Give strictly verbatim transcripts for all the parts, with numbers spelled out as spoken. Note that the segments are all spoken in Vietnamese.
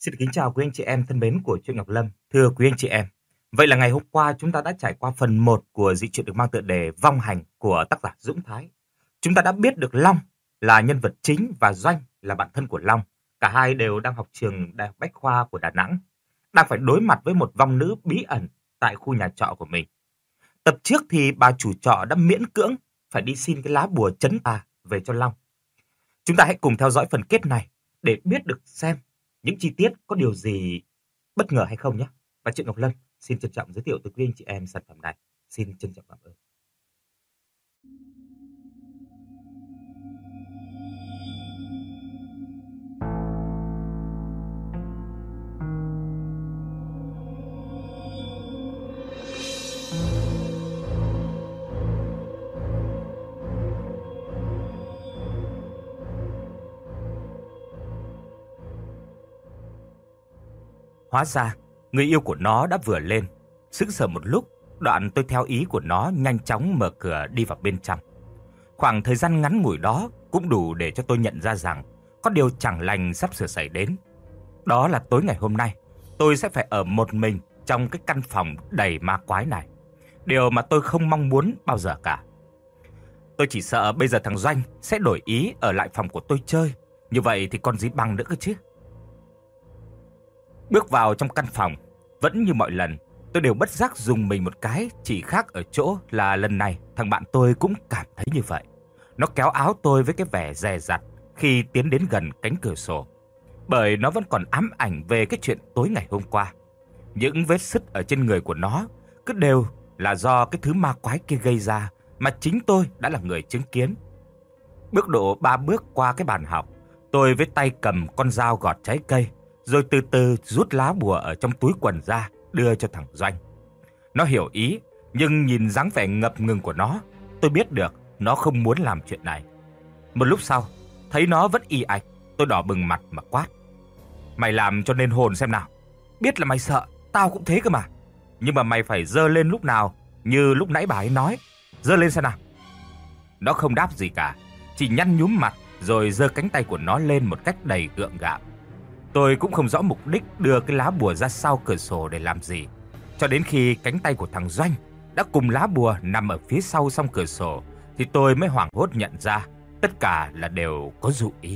Xin kính chào quý anh chị em thân mến của truyện Ngọc Lâm. Thưa quý anh chị em, vậy là ngày hôm qua chúng ta đã trải qua phần một của dị truyện được mang tựa đề Vong Hành của tác giả Dũng Thái. Chúng ta đã biết được Long là nhân vật chính và Doanh là bạn thân của Long. Cả hai đều đang học trường Đại học Bách khoa của Đà Nẵng, đang phải đối mặt với một vong nữ bí ẩn tại khu nhà trọ của mình. Tập trước thì bà chủ trọ đã miễn cưỡng phải đi xin cái lá bùa trấn tà về cho Long. Chúng ta hãy cùng theo dõi phần kết này để biết được xem những chi tiết có điều gì bất ngờ hay không nhé. Và truyện Ngọc Lâm xin trân trọng giới thiệu tới quý anh chị em sản phẩm này. Xin trân trọng cảm ơn. Hóa ra, người yêu của nó đã vừa lên. Sững sờ một lúc, đoạn tôi theo ý của nó nhanh chóng mở cửa đi vào bên trong. Khoảng thời gian ngắn ngủi đó cũng đủ để cho tôi nhận ra rằng có điều chẳng lành sắp sửa xảy đến. Đó là tối ngày hôm nay, tôi sẽ phải ở một mình trong cái căn phòng đầy ma quái này. Điều mà tôi không mong muốn bao giờ cả. Tôi chỉ sợ bây giờ thằng Doanh sẽ đổi ý ở lại phòng của tôi chơi. Như vậy thì còn gì bằng nữa cơ chứ. Bước vào trong căn phòng, vẫn như mọi lần, tôi đều bất giác dùng mình một cái, chỉ khác ở chỗ là lần này thằng bạn tôi cũng cảm thấy như vậy. Nó kéo áo tôi với cái vẻ dè dặt khi tiến đến gần cánh cửa sổ, bởi nó vẫn còn ám ảnh về cái chuyện tối ngày hôm qua. Những vết sứt ở trên người của nó cứ đều là do cái thứ ma quái kia gây ra, mà chính tôi đã là người chứng kiến. Bước độ ba bước qua cái bàn học, tôi với tay cầm con dao gọt trái cây, rồi từ từ rút lá bùa ở trong túi quần ra, đưa cho thằng Doanh. Nó hiểu ý, nhưng nhìn dáng vẻ ngập ngừng của nó, tôi biết được nó không muốn làm chuyện này. Một lúc sau, thấy nó vẫn ì ạch, tôi đỏ bừng mặt mà quát: "Mày làm cho nên hồn xem nào. Biết là mày sợ, tao cũng thế cơ mà. Nhưng mà mày phải giơ lên lúc nào, như lúc nãy bà ấy nói. Giơ lên xem nào." Nó không đáp gì cả, chỉ nhăn nhúm mặt rồi giơ cánh tay của nó lên một cách đầy gượng gạo. Tôi cũng không rõ mục đích đưa cái lá bùa ra sau cửa sổ để làm gì, cho đến khi cánh tay của thằng Doanh đã cùng lá bùa nằm ở phía sau song cửa sổ thì tôi mới hoảng hốt nhận ra tất cả là đều có dụ ý.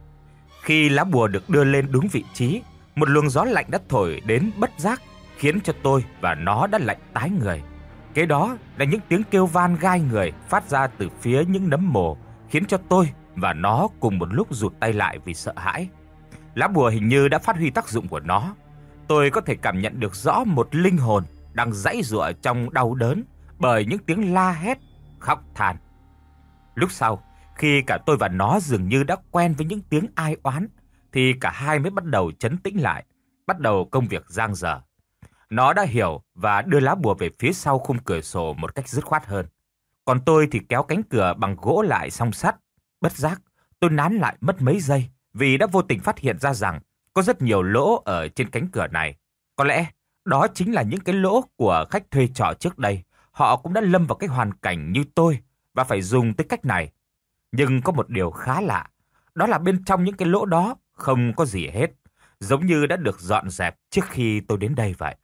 Khi lá bùa được đưa lên đúng vị trí, một luồng gió lạnh đã thổi đến bất giác, khiến cho tôi và nó đã lạnh tái người. Kế đó là những tiếng kêu van gai người phát ra từ phía những nấm mồ, khiến cho tôi và nó cùng một lúc rụt tay lại vì sợ hãi. Lá bùa hình như đã phát huy tác dụng của nó. Tôi có thể cảm nhận được rõ một linh hồn đang giãy giụa trong đau đớn bởi những tiếng la hét, khóc than. Lúc sau, khi cả tôi và nó dường như đã quen với những tiếng ai oán, thì cả hai mới bắt đầu trấn tĩnh lại, bắt đầu công việc giang dở. Nó đã hiểu và đưa lá bùa về phía sau khung cửa sổ một cách dứt khoát hơn. Còn tôi thì kéo cánh cửa bằng gỗ lại song sắt. Bất giác, tôi nán lại mất mấy giây, vì đã vô tình phát hiện ra rằng có rất nhiều lỗ ở trên cánh cửa này. Có lẽ đó chính là những cái lỗ của khách thuê trọ trước đây. Họ cũng đã lâm vào cái hoàn cảnh như tôi và phải dùng tới cách này. Nhưng có một điều khá lạ, đó là bên trong những cái lỗ đó không có gì hết, giống như đã được dọn dẹp trước khi tôi đến đây vậy.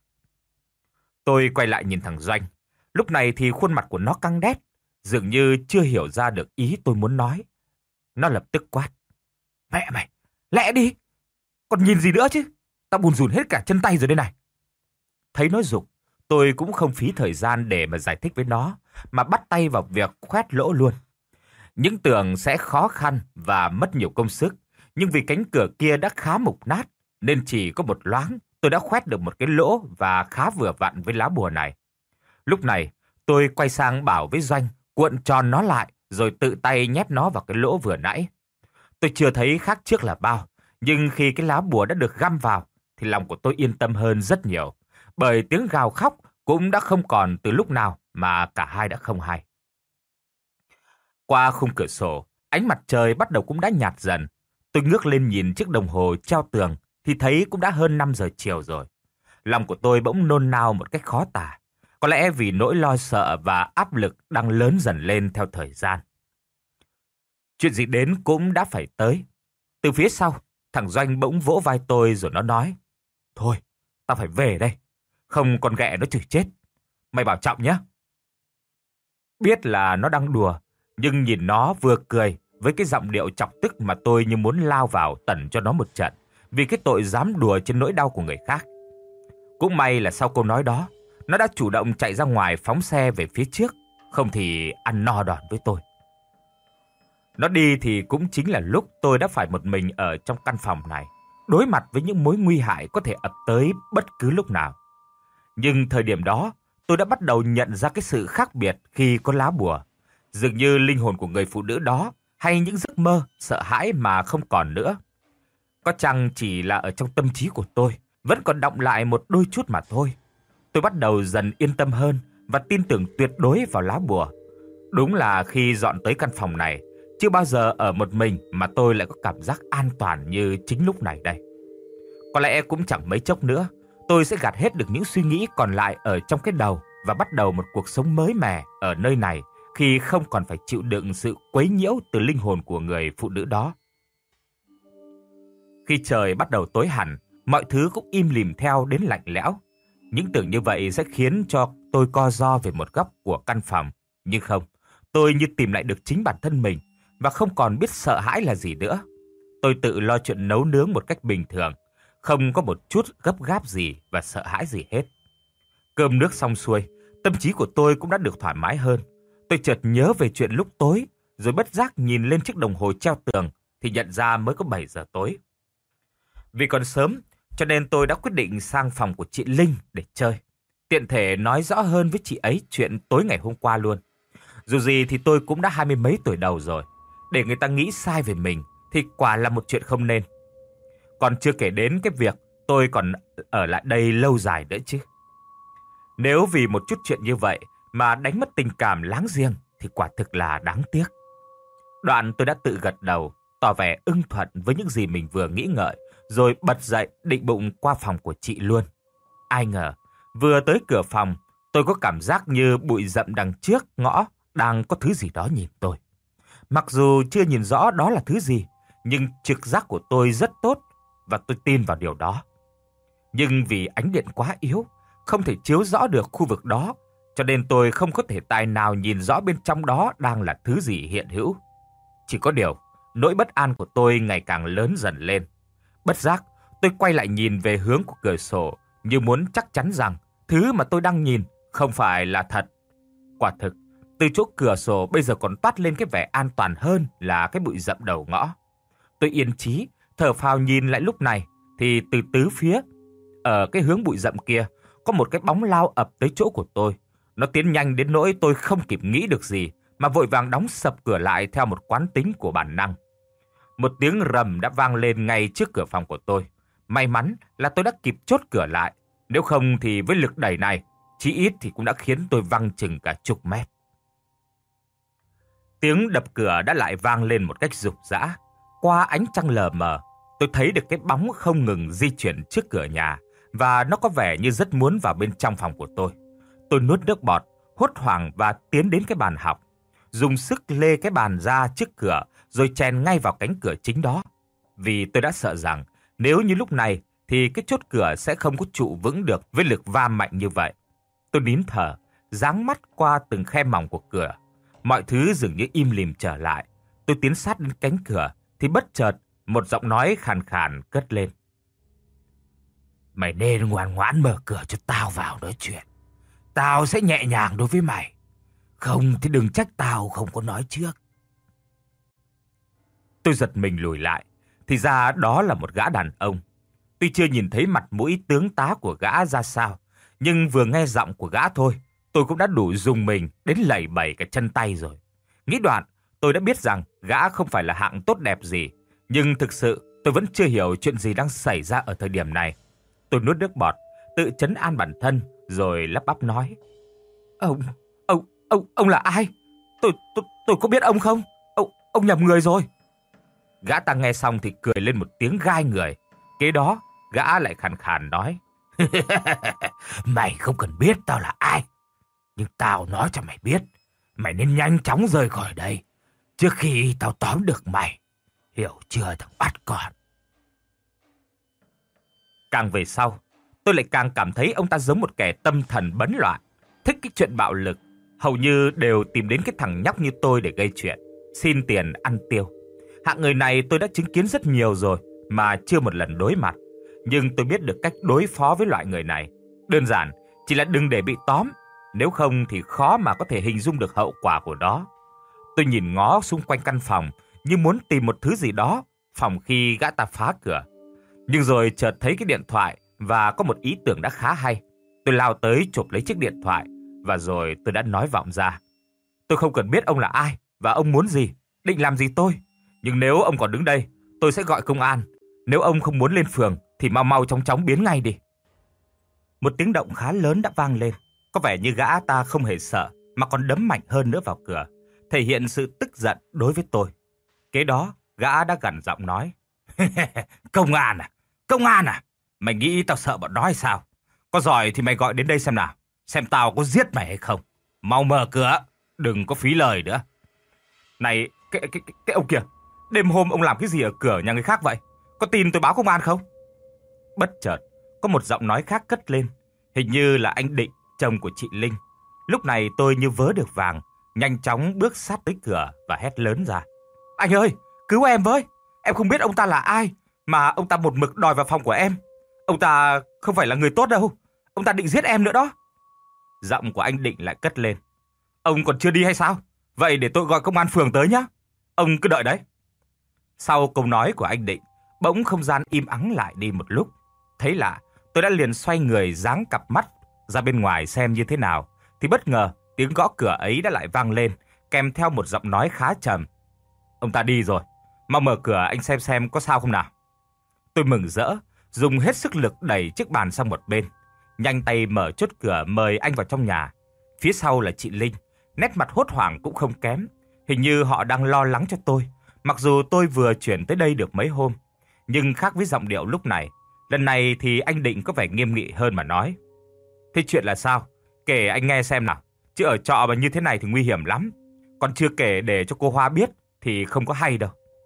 Tôi quay lại nhìn thằng Doanh. Lúc này thì khuôn mặt của nó căng đét, dường như chưa hiểu ra được ý tôi muốn nói. Nó lập tức quát: "Mẹ mày, lẹ đi! Còn nhìn gì nữa chứ? Tao bùn rùn hết cả chân tay rồi đây này." Thấy nó giục, tôi cũng không phí thời gian để mà giải thích với nó, mà bắt tay vào việc khoét lỗ luôn. Những tưởng sẽ khó khăn và mất nhiều công sức, nhưng vì cánh cửa kia đã khá mục nát, nên chỉ có một loáng tôi đã khoét được một cái lỗ và khá vừa vặn với lá bùa này. Lúc này, tôi quay sang bảo với Doanh cuộn tròn nó lại, rồi tự tay nhét nó vào cái lỗ vừa nãy. Tôi chưa thấy khác trước là bao, nhưng khi cái lá bùa đã được găm vào, thì lòng của tôi yên tâm hơn rất nhiều, bởi tiếng gào khóc cũng đã không còn từ lúc nào mà cả hai đã không hay. Qua khung cửa sổ, ánh mặt trời bắt đầu cũng đã nhạt dần. Tôi ngước lên nhìn chiếc đồng hồ treo tường thì thấy cũng đã hơn năm giờ chiều rồi. Lòng của tôi bỗng nôn nao một cách khó tả, có lẽ vì nỗi lo sợ và áp lực đang lớn dần lên theo thời gian. Chuyện gì đến cũng đã phải tới. Từ phía sau, Thằng Doanh bỗng vỗ vai tôi rồi nó nói: "Thôi, tao phải về đây. Không con ghẹ nó chửi chết. Mày bảo trọng nhé." Biết là nó đang đùa, nhưng nhìn nó vừa cười với cái giọng điệu chọc tức mà tôi như muốn lao vào tẩn cho nó một trận vì cái tội dám đùa trên nỗi đau của người khác. Cũng may là sau câu nói đó, nó đã chủ động chạy ra ngoài phóng xe về phía trước, không thì ăn no đòn với tôi. Nó đi thì cũng chính là lúc tôi đã phải một mình ở trong căn phòng này, đối mặt với những mối nguy hại có thể ập tới bất cứ lúc nào. Nhưng thời điểm đó, tôi đã bắt đầu nhận ra cái sự khác biệt khi có lá bùa. Dường như linh hồn của người phụ nữ đó hay những giấc mơ, sợ hãi mà không còn nữa. Có chăng chỉ là ở trong tâm trí của tôi, vẫn còn đọng lại một đôi chút mà thôi. Tôi bắt đầu dần yên tâm hơn và tin tưởng tuyệt đối vào lá bùa. Đúng là khi dọn tới căn phòng này, chưa bao giờ ở một mình mà tôi lại có cảm giác an toàn như chính lúc này đây. Có lẽ cũng chẳng mấy chốc nữa, tôi sẽ gạt hết được những suy nghĩ còn lại ở trong cái đầu và bắt đầu một cuộc sống mới mẻ ở nơi này khi không còn phải chịu đựng sự quấy nhiễu từ linh hồn của người phụ nữ đó. Khi trời bắt đầu tối hẳn, mọi thứ cũng im lìm theo đến lạnh lẽo. Những tưởng như vậy sẽ khiến cho tôi co ro về một góc của căn phòng. Nhưng không, tôi như tìm lại được chính bản thân mình và không còn biết sợ hãi là gì nữa. Tôi tự lo chuyện nấu nướng một cách bình thường, không có một chút gấp gáp gì và sợ hãi gì hết. Cơm nước xong xuôi, tâm trí của tôi cũng đã được thoải mái hơn. Tôi chợt nhớ về chuyện lúc tối, rồi bất giác nhìn lên chiếc đồng hồ treo tường thì nhận ra mới có bảy giờ tối. Vì còn sớm, cho nên tôi đã quyết định sang phòng của chị Linh để chơi. Tiện thể nói rõ hơn với chị ấy chuyện tối ngày hôm qua luôn. Dù gì thì tôi cũng đã hai mươi mấy tuổi đầu rồi. Để người ta nghĩ sai về mình thì quả là một chuyện không nên. Còn chưa kể đến cái việc tôi còn ở lại đây lâu dài nữa chứ. Nếu vì một chút chuyện như vậy mà đánh mất tình cảm láng giềng thì quả thực là đáng tiếc. Đoạn tôi đã tự gật đầu, tỏ vẻ ưng thuận với những gì mình vừa nghĩ ngợi, rồi bật dậy định bụng qua phòng của chị luôn. Ai ngờ, vừa tới cửa phòng, tôi có cảm giác như bụi rậm đằng trước ngõ đang có thứ gì đó nhìn tôi. Mặc dù chưa nhìn rõ đó là thứ gì, nhưng trực giác của tôi rất tốt và tôi tin vào điều đó. Nhưng vì ánh điện quá yếu, không thể chiếu rõ được khu vực đó, cho nên tôi không có thể tài nào nhìn rõ bên trong đó đang là thứ gì hiện hữu. Chỉ có điều, nỗi bất an của tôi ngày càng lớn dần lên. Bất giác, tôi quay lại nhìn về hướng của cửa sổ như muốn chắc chắn rằng thứ mà tôi đang nhìn không phải là thật. Quả thực, từ chỗ cửa sổ bây giờ còn toát lên cái vẻ an toàn hơn là cái bụi rậm đầu ngõ. Tôi yên chí, thở phào nhìn lại lúc này, thì từ tứ phía, ở cái hướng bụi rậm kia, có một cái bóng lao ập tới chỗ của tôi. Nó tiến nhanh đến nỗi tôi không kịp nghĩ được gì, mà vội vàng đóng sập cửa lại theo một quán tính của bản năng. Một tiếng rầm đã vang lên ngay trước cửa phòng của tôi. May mắn là tôi đã kịp chốt cửa lại, nếu không thì với lực đẩy này, chí ít thì cũng đã khiến tôi văng chừng cả chục mét. Tiếng đập cửa đã lại vang lên một cách rục rã. Qua ánh trăng lờ mờ, tôi thấy được cái bóng không ngừng di chuyển trước cửa nhà, và nó có vẻ như rất muốn vào bên trong phòng của tôi. Tôi nuốt nước bọt, hốt hoảng và tiến đến cái bàn học, dùng sức lê cái bàn ra trước cửa rồi chèn ngay vào cánh cửa chính đó. Vì tôi đã sợ rằng nếu như lúc này thì cái chốt cửa sẽ không có trụ vững được với lực va mạnh như vậy. Tôi nín thở, dáng mắt qua từng khe mỏng của cửa. Mọi thứ dường như im lìm trở lại. Tôi tiến sát đến cánh cửa thì bất chợt một giọng nói khàn khàn cất lên. Mày nên ngoan ngoãn mở cửa cho tao vào nói chuyện. Tao sẽ nhẹ nhàng đối với mày. Không thì đừng trách tao không có nói trước. Tôi giật mình lùi lại. Thì ra đó là một gã đàn ông. Tuy chưa nhìn thấy mặt mũi tướng tá của gã ra sao, nhưng vừa nghe giọng của gã thôi, tôi cũng đã đủ rùng mình đến lẩy bẩy cả chân tay rồi. Nghĩ đoạn, tôi đã biết rằng gã không phải là hạng tốt đẹp gì. Nhưng thực sự tôi vẫn chưa hiểu chuyện gì đang xảy ra ở thời điểm này. Tôi nuốt nước bọt, tự trấn an bản thân rồi lắp bắp nói. Ông, ông, ông, ông là ai? Tôi, tôi, tôi có biết ông không? Ông, ông nhầm người rồi. Gã ta nghe xong thì cười lên một tiếng gai người. Kế đó, gã lại khàn khàn nói. Mày không cần biết tao là ai. Nhưng tao nói cho mày biết, mày nên nhanh chóng rời khỏi đây, trước khi tao tóm được mày. Hiểu chưa thằng bắt con? Càng về sau, tôi lại càng cảm thấy ông ta giống một kẻ tâm thần bấn loạn, thích cái chuyện bạo lực, hầu như đều tìm đến cái thằng nhóc như tôi để gây chuyện, xin tiền ăn tiêu. Hạng người này tôi đã chứng kiến rất nhiều rồi mà chưa một lần đối mặt, nhưng tôi biết được cách đối phó với loại người này. Đơn giản chỉ là đừng để bị tóm, nếu không thì khó mà có thể hình dung được hậu quả của nó. Tôi nhìn ngó xung quanh căn phòng như muốn tìm một thứ gì đó phòng khi gã ta phá cửa. Nhưng rồi chợt thấy cái điện thoại và có một ý tưởng đã khá hay. Tôi lao tới chụp lấy chiếc điện thoại và rồi tôi đã nói vọng ra. Tôi không cần biết ông là ai và ông muốn gì, định làm gì tôi. Nhưng nếu ông còn đứng đây, tôi sẽ gọi công an. Nếu ông không muốn lên phường thì mau mau chóng chóng biến ngay đi. Một tiếng động khá lớn đã vang lên. Có vẻ như gã ta không hề sợ mà còn đấm mạnh hơn nữa vào cửa, thể hiện sự tức giận đối với tôi. Kế đó, gã đã gằn giọng nói. Công an à? Công an à? Mày nghĩ tao sợ bọn đó hay sao? Có giỏi thì mày gọi đến đây xem nào. Xem tao có giết mày hay không. Mau mở cửa, đừng có phí lời nữa. Này, cái, cái, cái, cái ông kìa, đêm hôm ông làm cái gì ở cửa nhà người khác vậy? Có tin tôi báo công an không? Bất chợt, có một giọng nói khác cất lên. Hình như là anh Định, chồng của chị Linh. Lúc này tôi như vớ được vàng, nhanh chóng bước sát tới cửa và hét lớn ra. Anh ơi, cứu em với. Em không biết ông ta là ai, mà ông ta một mực đòi vào phòng của em. Ông ta không phải là người tốt đâu. Ông ta định giết em nữa đó. Giọng của anh Định lại cất lên. Ông còn chưa đi hay sao? Vậy để tôi gọi công an phường tới nhé. Ông cứ đợi đấy. Sau câu nói của anh Định, bỗng không gian im ắng lại đi một lúc. Thấy lạ, tôi đã liền xoay người giáng cặp mắt ra bên ngoài xem như thế nào. Thì bất ngờ tiếng gõ cửa ấy đã lại vang lên, kèm theo một giọng nói khá trầm. Ông ta đi rồi. Mau mở cửa anh xem xem có sao không nào. Tôi mừng rỡ, dùng hết sức lực đẩy chiếc bàn sang một bên. Nhanh tay mở chốt cửa mời anh vào trong nhà. Phía sau là chị Linh, nét mặt hốt hoảng cũng không kém. Hình như họ đang lo lắng cho tôi. Mặc dù tôi vừa chuyển tới đây được mấy hôm, nhưng khác với giọng điệu lúc này. Lần này thì anh Định có vẻ nghiêm nghị hơn mà nói. Thế chuyện là sao? Kể anh nghe xem nào. Chứ ở trọ mà như thế này thì nguy hiểm lắm. Còn chưa kể để cho cô Hoa biết thì không có hay đâu.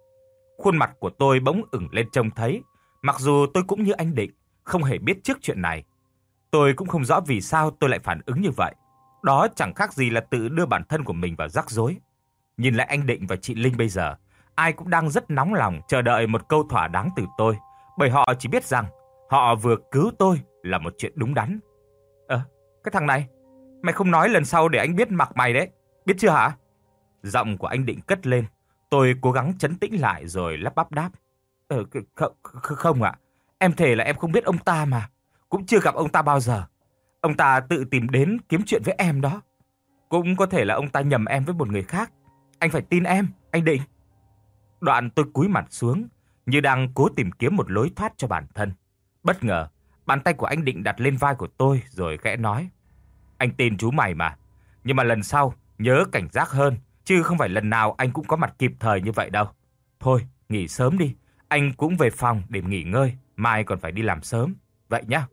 Khuôn mặt của tôi bỗng ửng lên trông thấy. Mặc dù tôi cũng như anh Định, không hề biết trước chuyện này. Tôi cũng không rõ vì sao tôi lại phản ứng như vậy. Đó chẳng khác gì là tự đưa bản thân của mình vào rắc rối. Nhìn lại anh Định và chị Linh bây giờ, ai cũng đang rất nóng lòng chờ đợi một câu thỏa đáng từ tôi. Bởi họ chỉ biết rằng họ vừa cứu tôi là một chuyện đúng đắn. Ờ, cái thằng này, mày không nói lần sau để anh biết mặt mày đấy. Biết chưa hả? Giọng của anh Định cất lên. Tôi cố gắng trấn tĩnh lại rồi lắp bắp đáp. Ờ, không, không ạ. Em thề là em không biết ông ta mà. Cũng chưa gặp ông ta bao giờ. Ông ta tự tìm đến kiếm chuyện với em đó. Cũng có thể là ông ta nhầm em với một người khác. Anh phải tin em, anh Định. Đoạn tôi cúi mặt xuống, như đang cố tìm kiếm một lối thoát cho bản thân. Bất ngờ, bàn tay của anh Định đặt lên vai của tôi rồi khẽ nói. Anh tin chú mày mà. Nhưng mà lần sau, nhớ cảnh giác hơn. Chứ không phải lần nào anh cũng có mặt kịp thời như vậy đâu. Thôi, nghỉ sớm đi. Anh cũng về phòng để nghỉ ngơi. Mai còn phải đi làm sớm. Vậy nhá.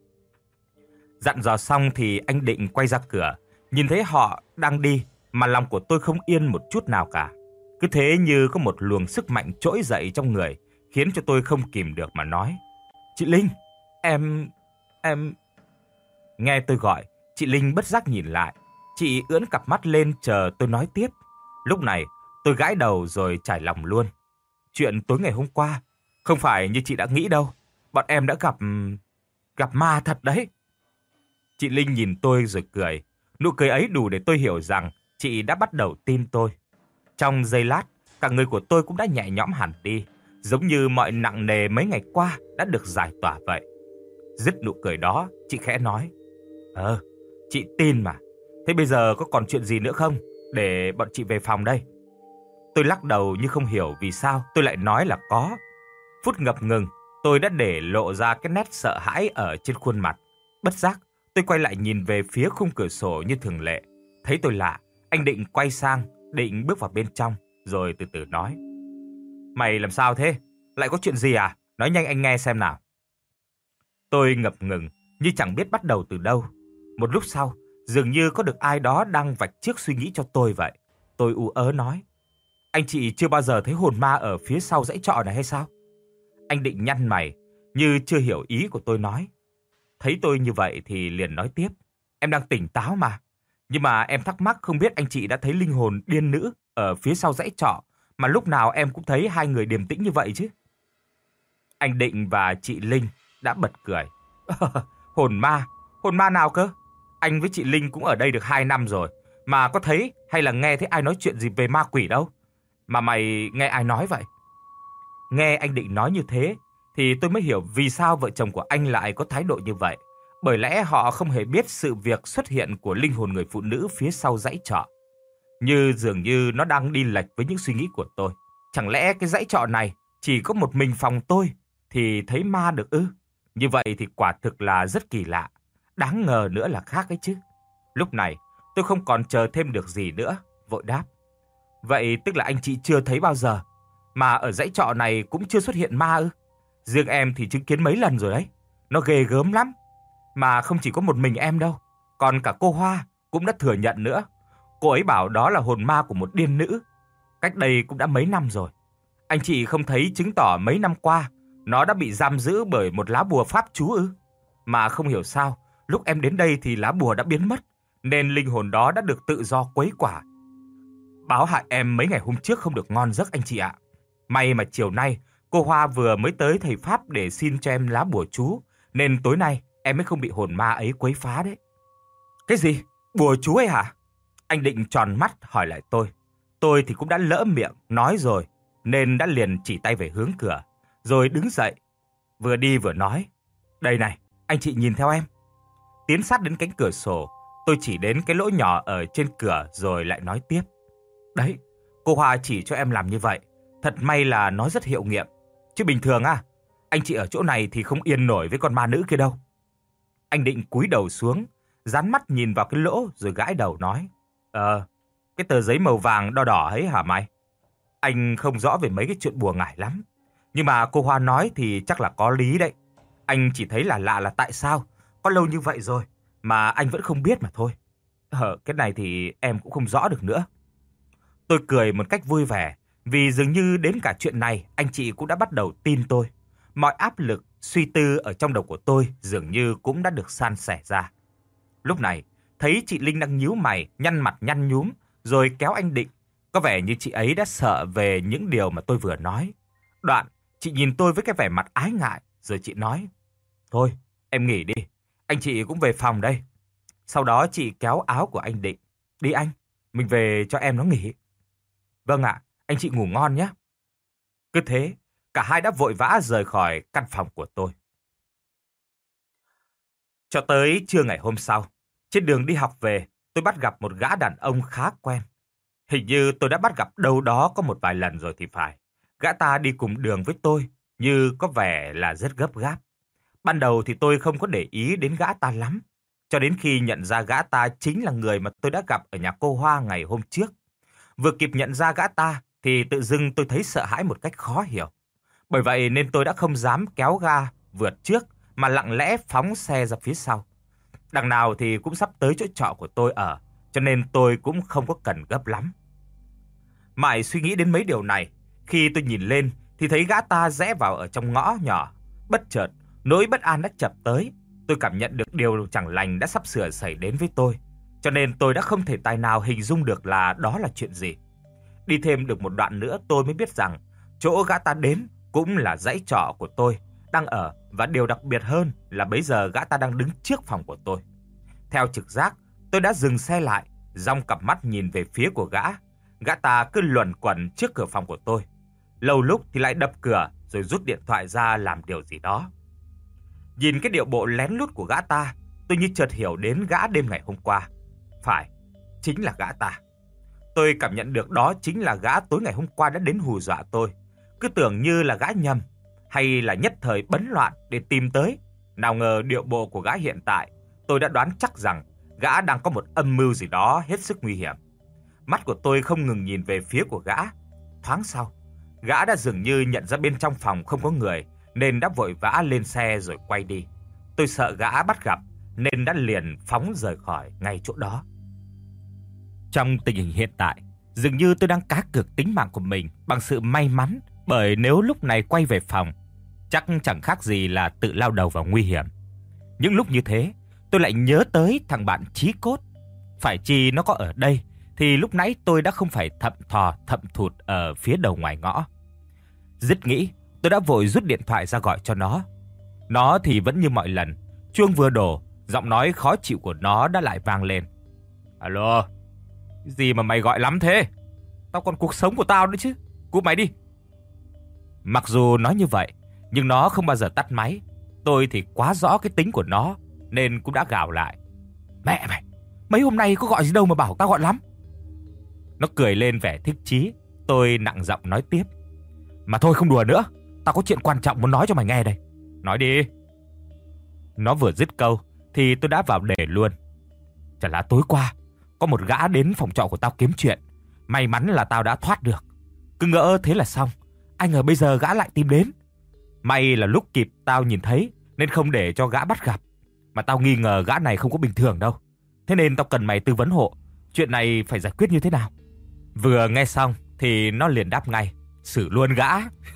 Dặn dò xong thì anh Định quay ra cửa. Nhìn thấy họ đang đi mà lòng của tôi không yên một chút nào cả. Cứ thế như có một luồng sức mạnh trỗi dậy trong người, khiến cho tôi không kìm được mà nói. Chị Linh, em... em... Nghe tôi gọi, chị Linh bất giác nhìn lại. Chị ưỡn cặp mắt lên chờ tôi nói tiếp. Lúc này tôi gãi đầu rồi trải lòng luôn. Chuyện tối ngày hôm qua không phải như chị đã nghĩ đâu. Bọn em đã gặp... gặp ma thật đấy. Chị Linh nhìn tôi rồi cười. Nụ cười ấy đủ để tôi hiểu rằng chị đã bắt đầu tin tôi. Trong giây lát, cả người của tôi cũng đã nhẹ nhõm hẳn đi. Giống như mọi nặng nề mấy ngày qua đã được giải tỏa vậy. Dứt nụ cười đó, chị khẽ nói. Ờ, chị tin mà. Thế bây giờ có còn chuyện gì nữa không? Để bọn chị về phòng đây. Tôi lắc đầu như không hiểu vì sao tôi lại nói là có. Phút ngập ngừng, tôi đã để lộ ra cái nét sợ hãi ở trên khuôn mặt. Bất giác, tôi quay lại nhìn về phía khung cửa sổ như thường lệ. Thấy tôi lạ, anh Định quay sang, định bước vào bên trong, rồi từ từ nói. Mày làm sao thế? Lại có chuyện gì à? Nói nhanh anh nghe xem nào. Tôi ngập ngừng, như chẳng biết bắt đầu từ đâu. Một lúc sau, dường như có được ai đó đang vạch trước suy nghĩ cho tôi vậy. Tôi ú ớ nói. Anh chị chưa bao giờ thấy hồn ma ở phía sau dãy trọ này hay sao? Anh Định nhăn mày, như chưa hiểu ý của tôi nói. Thấy tôi như vậy thì liền nói tiếp. Em đang tỉnh táo mà. Nhưng mà em thắc mắc không biết anh chị đã thấy linh hồn điên nữ ở phía sau dãy trọ mà lúc nào em cũng thấy hai người điềm tĩnh như vậy chứ. Anh Định và chị Linh đã bật cười. Hồn ma? Hồn ma nào cơ? Anh với chị Linh cũng ở đây được hai năm rồi. Mà có thấy hay là nghe thấy ai nói chuyện gì về ma quỷ đâu. Mà mày nghe ai nói vậy? Nghe anh Định nói như thế thì tôi mới hiểu vì sao vợ chồng của anh lại có thái độ như vậy. Bởi lẽ họ không hề biết sự việc xuất hiện của linh hồn người phụ nữ phía sau dãy trọ. Như dường như nó đang đi lệch với những suy nghĩ của tôi. Chẳng lẽ cái dãy trọ này chỉ có một mình phòng tôi thì thấy ma được ư? Như vậy thì quả thực là rất kỳ lạ. Đáng ngờ nữa là khác ấy chứ. Lúc này tôi không còn chờ thêm được gì nữa, vội đáp. Vậy tức là anh chị chưa thấy bao giờ, mà ở dãy trọ này cũng chưa xuất hiện ma ư? Riêng em thì chứng kiến mấy lần rồi đấy. Nó ghê gớm lắm. Mà không chỉ có một mình em đâu, còn cả cô Hoa cũng đã thừa nhận nữa. Cô ấy bảo đó là hồn ma của một điên nữ. Cách đây cũng đã mấy năm rồi. Anh chị không thấy chứng tỏ mấy năm qua nó đã bị giam giữ bởi một lá bùa pháp chú ư? Mà không hiểu sao, lúc em đến đây thì lá bùa đã biến mất, nên linh hồn đó đã được tự do quấy quả. Báo hại em mấy ngày hôm trước không được ngon giấc anh chị ạ. May mà chiều nay cô Hoa vừa mới tới thầy Pháp để xin cho em lá bùa chú, nên tối nay em mới không bị hồn ma ấy quấy phá đấy. Cái gì? Bùa chú ấy hả? Anh Định tròn mắt hỏi lại tôi. Tôi thì cũng đã lỡ miệng nói rồi, nên đã liền chỉ tay về hướng cửa, rồi đứng dậy, vừa đi vừa nói. Đây này, anh chị nhìn theo em. Tiến sát đến cánh cửa sổ, tôi chỉ đến cái lỗ nhỏ ở trên cửa rồi lại nói tiếp. Đấy, cô Hoa chỉ cho em làm như vậy. Thật may là nó rất hiệu nghiệm. Chứ bình thường à, anh chị ở chỗ này thì không yên nổi với con ma nữ kia đâu. Anh Định cúi đầu xuống, dán mắt nhìn vào cái lỗ rồi gãi đầu nói. Ờ, cái tờ giấy màu vàng đo đỏ ấy hả mày? Anh không rõ về mấy cái chuyện bùa ngải lắm. Nhưng mà cô Hoa nói thì chắc là có lý đấy. Anh chỉ thấy là lạ là tại sao có lâu như vậy rồi mà anh vẫn không biết mà thôi. Ờ, cái này thì em cũng không rõ được nữa. Tôi cười một cách vui vẻ, vì dường như đến cả chuyện này anh chị cũng đã bắt đầu tin tôi. Mọi áp lực, suy tư ở trong đầu của tôi dường như cũng đã được san sẻ ra. Lúc này, thấy chị Linh đang nhíu mày, nhăn mặt nhăn nhúm, rồi kéo anh Định. Có vẻ như chị ấy đã sợ về những điều mà tôi vừa nói. Đoạn, chị nhìn tôi với cái vẻ mặt ái ngại, rồi chị nói. Thôi, em nghỉ đi, anh chị cũng về phòng đây. Sau đó chị kéo áo của anh Định. Đi anh, mình về cho em nó nghỉ. Vâng ạ, anh chị ngủ ngon nhé. Cứ thế, cả hai đã vội vã rời khỏi căn phòng của tôi. Cho tới trưa ngày hôm sau, trên đường đi học về, tôi bắt gặp một gã đàn ông khá quen. Hình như tôi đã bắt gặp đâu đó có một vài lần rồi thì phải. Gã ta đi cùng đường với tôi, như có vẻ là rất gấp gáp. Ban đầu thì tôi không có để ý đến gã ta lắm, cho đến khi nhận ra gã ta chính là người mà tôi đã gặp ở nhà cô Hoa ngày hôm trước. Vừa kịp nhận ra gã ta thì tự dưng tôi thấy sợ hãi một cách khó hiểu. Bởi vậy nên tôi đã không dám kéo ga vượt trước mà lặng lẽ phóng xe ra phía sau. Đằng nào thì cũng sắp tới chỗ trọ của tôi ở, cho nên tôi cũng không có cần gấp lắm. Mãi suy nghĩ đến mấy điều này, khi tôi nhìn lên thì thấy gã ta rẽ vào ở trong ngõ nhỏ. Bất chợt, nỗi bất an đã chập tới. Tôi cảm nhận được điều chẳng lành đã sắp sửa xảy đến với tôi, cho nên tôi đã không thể tài nào hình dung được là đó là chuyện gì. Đi thêm được một đoạn nữa tôi mới biết rằng chỗ gã ta đến cũng là dãy trọ của tôi đang ở, và điều đặc biệt hơn là bấy giờ gã ta đang đứng trước phòng của tôi. Theo trực giác, tôi đã dừng xe lại, dong cặp mắt nhìn về phía của gã. Gã ta cứ luẩn quẩn trước cửa phòng của tôi. Lâu lúc thì lại đập cửa rồi rút điện thoại ra làm điều gì đó. Nhìn cái điệu bộ lén lút của gã ta, tôi như chợt hiểu đến gã đêm ngày hôm qua. Phải, chính là gã ta. Tôi cảm nhận được đó chính là gã tối ngày hôm qua đã đến hù dọa tôi. Cứ tưởng như là gã nhầm, hay là nhất thời bấn loạn để tìm tới. Nào ngờ điệu bộ của gã hiện tại, tôi đã đoán chắc rằng gã đang có một âm mưu gì đó hết sức nguy hiểm. Mắt của tôi không ngừng nhìn về phía của gã. Thoáng sau, gã đã dường như nhận ra bên trong phòng không có người, nên đã vội vã lên xe rồi quay đi. Tôi sợ gã bắt gặp nên đã liền phóng rời khỏi ngay chỗ đó. Trong tình hình hiện tại, dường như tôi đang cá cược tính mạng của mình bằng sự may mắn, bởi nếu lúc này quay về phòng chắc chẳng khác gì là tự lao đầu vào nguy hiểm. Những lúc như thế, tôi lại nhớ tới thằng bạn chí cốt. Phải chi nó có ở đây thì lúc nãy tôi đã không phải thậm thò thậm thụt ở phía đầu ngoài ngõ. Dứt nghĩ, tôi đã vội rút điện thoại ra gọi cho nó. Nó thì vẫn như mọi lần, chuông vừa đổ, giọng nói khó chịu của nó đã lại vang lên. Alo, cái gì mà mày gọi lắm thế? Tao còn cuộc sống của tao nữa chứ, cúp máy đi. Mặc dù nói như vậy, nhưng nó không bao giờ tắt máy. Tôi thì quá rõ cái tính của nó, nên cũng đã gào lại. Mẹ mày, mấy hôm nay có gọi gì đâu mà bảo tao gọi lắm. Nó cười lên vẻ thích chí. Tôi nặng giọng nói tiếp. Mà thôi không đùa nữa, tao có chuyện quan trọng muốn nói cho mày nghe đây. Nói đi. Nó vừa dứt câu thì tôi đã vào đề luôn. Chả là tối qua có một gã đến phòng trọ của tao kiếm chuyện. May mắn là tao đã thoát được. Cứ ngỡ thế là xong, ai ngờ bây giờ gã lại tìm đến. May là lúc kịp tao nhìn thấy nên không để cho gã bắt gặp. Mà tao nghi ngờ gã này không có bình thường đâu. Thế nên tao cần mày tư vấn hộ, chuyện này phải giải quyết như thế nào. Vừa nghe xong thì nó liền đáp ngay. Xử luôn gã.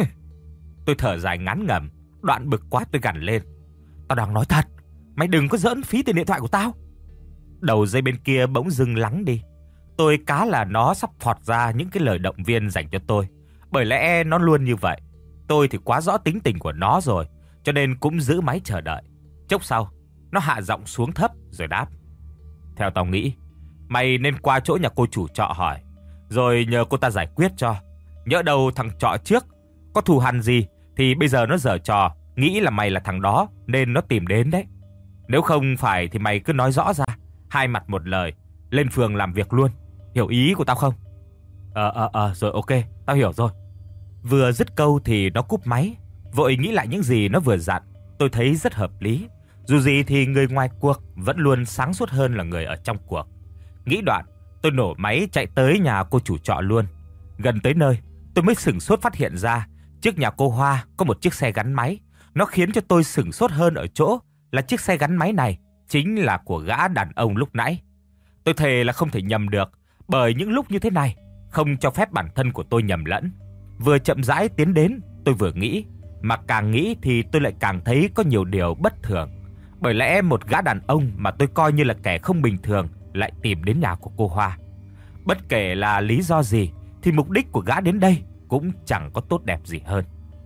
Tôi thở dài ngán ngẩm, đoạn bực quá tôi gằn lên. Tao đang nói thật, mày đừng có giỡn phí tiền điện thoại của tao. Đầu dây bên kia bỗng dưng lắng đi. Tôi cá là nó sắp phọt ra những cái lời động viên dành cho tôi. Bởi lẽ nó luôn như vậy. Tôi thì quá rõ tính tình của nó rồi, cho nên cũng giữ máy chờ đợi. Chốc sau, nó hạ giọng xuống thấp rồi đáp. Theo tao nghĩ, mày nên qua chỗ nhà cô chủ trọ hỏi, rồi nhờ cô ta giải quyết cho. Nhỡ đâu thằng trọ trước có thù hằn gì thì bây giờ nó giở trò, nghĩ là mày là thằng đó nên nó tìm đến đấy. Nếu không phải thì mày cứ nói rõ ra, hai mặt một lời, lên phường làm việc luôn. Hiểu ý của tao không? Ờ ờ ờ rồi ok, tao hiểu rồi. Vừa dứt câu thì nó cúp máy. Vội nghĩ lại những gì nó vừa dặn. Tôi thấy rất hợp lý. Dù gì thì người ngoài cuộc vẫn luôn sáng suốt hơn là người ở trong cuộc. Nghĩ đoạn, tôi nổ máy chạy tới nhà cô chủ trọ luôn. Gần tới nơi, tôi mới sửng sốt phát hiện ra trước nhà cô Hoa có một chiếc xe gắn máy. Nó khiến cho tôi sửng sốt hơn ở chỗ là chiếc xe gắn máy này chính là của gã đàn ông lúc nãy. Tôi thề là không thể nhầm được, bởi những lúc như thế này không cho phép bản thân của tôi nhầm lẫn. Vừa chậm rãi tiến đến, tôi vừa nghĩ, mà càng nghĩ thì tôi lại càng thấy có nhiều điều bất thường. Bởi lẽ một gã đàn ông mà tôi coi như là kẻ không bình thường lại tìm đến nhà của cô Hoa. Bất kể là lý do gì thì mục đích của gã đến đây cũng chẳng có tốt đẹp gì hơn.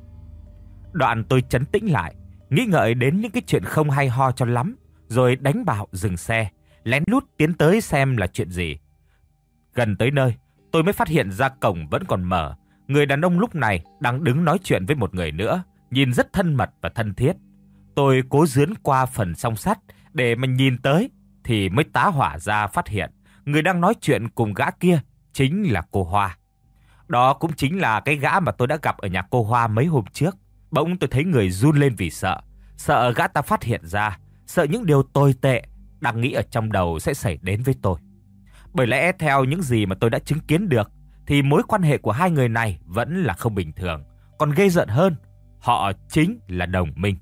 Đoạn tôi trấn tĩnh lại, nghĩ ngợi đến những cái chuyện không hay ho cho lắm, rồi đánh bạo dừng xe, lén lút tiến tới xem là chuyện gì. Gần tới nơi, tôi mới phát hiện ra cổng vẫn còn mở. Người đàn ông lúc này đang đứng nói chuyện với một người nữa, nhìn rất thân mật và thân thiết. Tôi cố dướn qua phần song sắt để mà nhìn tới, thì mới tá hỏa ra phát hiện người đang nói chuyện cùng gã kia chính là cô Hoa. Đó cũng chính là cái gã mà tôi đã gặp ở nhà cô Hoa mấy hôm trước. Bỗng tôi thấy người run lên vì sợ. Sợ gã ta phát hiện ra, sợ những điều tồi tệ đang nghĩ ở trong đầu sẽ xảy đến với tôi. Bởi lẽ theo những gì mà tôi đã chứng kiến được, thì mối quan hệ của hai người này vẫn là không bình thường. Còn ghê rợn hơn, họ chính là đồng minh.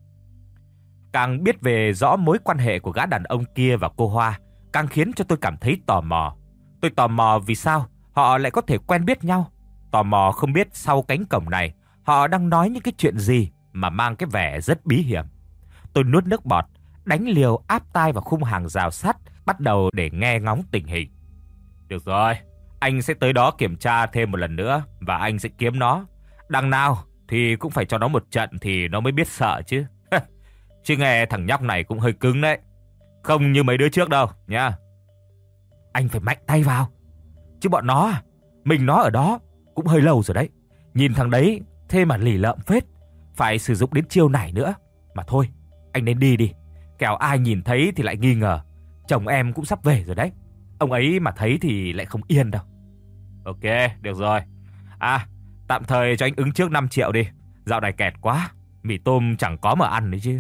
Càng biết về rõ mối quan hệ của gã đàn ông kia và cô Hoa, càng khiến cho tôi cảm thấy tò mò. Tôi tò mò vì sao họ lại có thể quen biết nhau. Tò mò không biết sau cánh cổng này họ đang nói những cái chuyện gì mà mang cái vẻ rất bí hiểm. Tôi nuốt nước bọt, đánh liều áp tai vào khung hàng rào sắt, bắt đầu để nghe ngóng tình hình. Được rồi, anh sẽ tới đó kiểm tra thêm một lần nữa và anh sẽ kiếm nó. Đằng nào thì cũng phải cho nó một trận thì nó mới biết sợ chứ. Chứ nghe thằng nhóc này cũng hơi cứng đấy. Không như mấy đứa trước đâu nha. Anh phải mạnh tay vào. Chứ bọn nó, mình nó ở đó cũng hơi lâu rồi đấy. Nhìn thằng đấy thế mà lì lợm phết. Phải sử dụng đến chiêu này nữa. Mà thôi, anh nên đi đi. Kẻo ai nhìn thấy thì lại nghi ngờ. Chồng em cũng sắp về rồi đấy. Ông ấy mà thấy thì lại không yên đâu. Ok, được rồi. À, tạm thời cho anh ứng trước năm triệu đi. Dạo này kẹt quá. Mì tôm chẳng có mà ăn đấy chứ.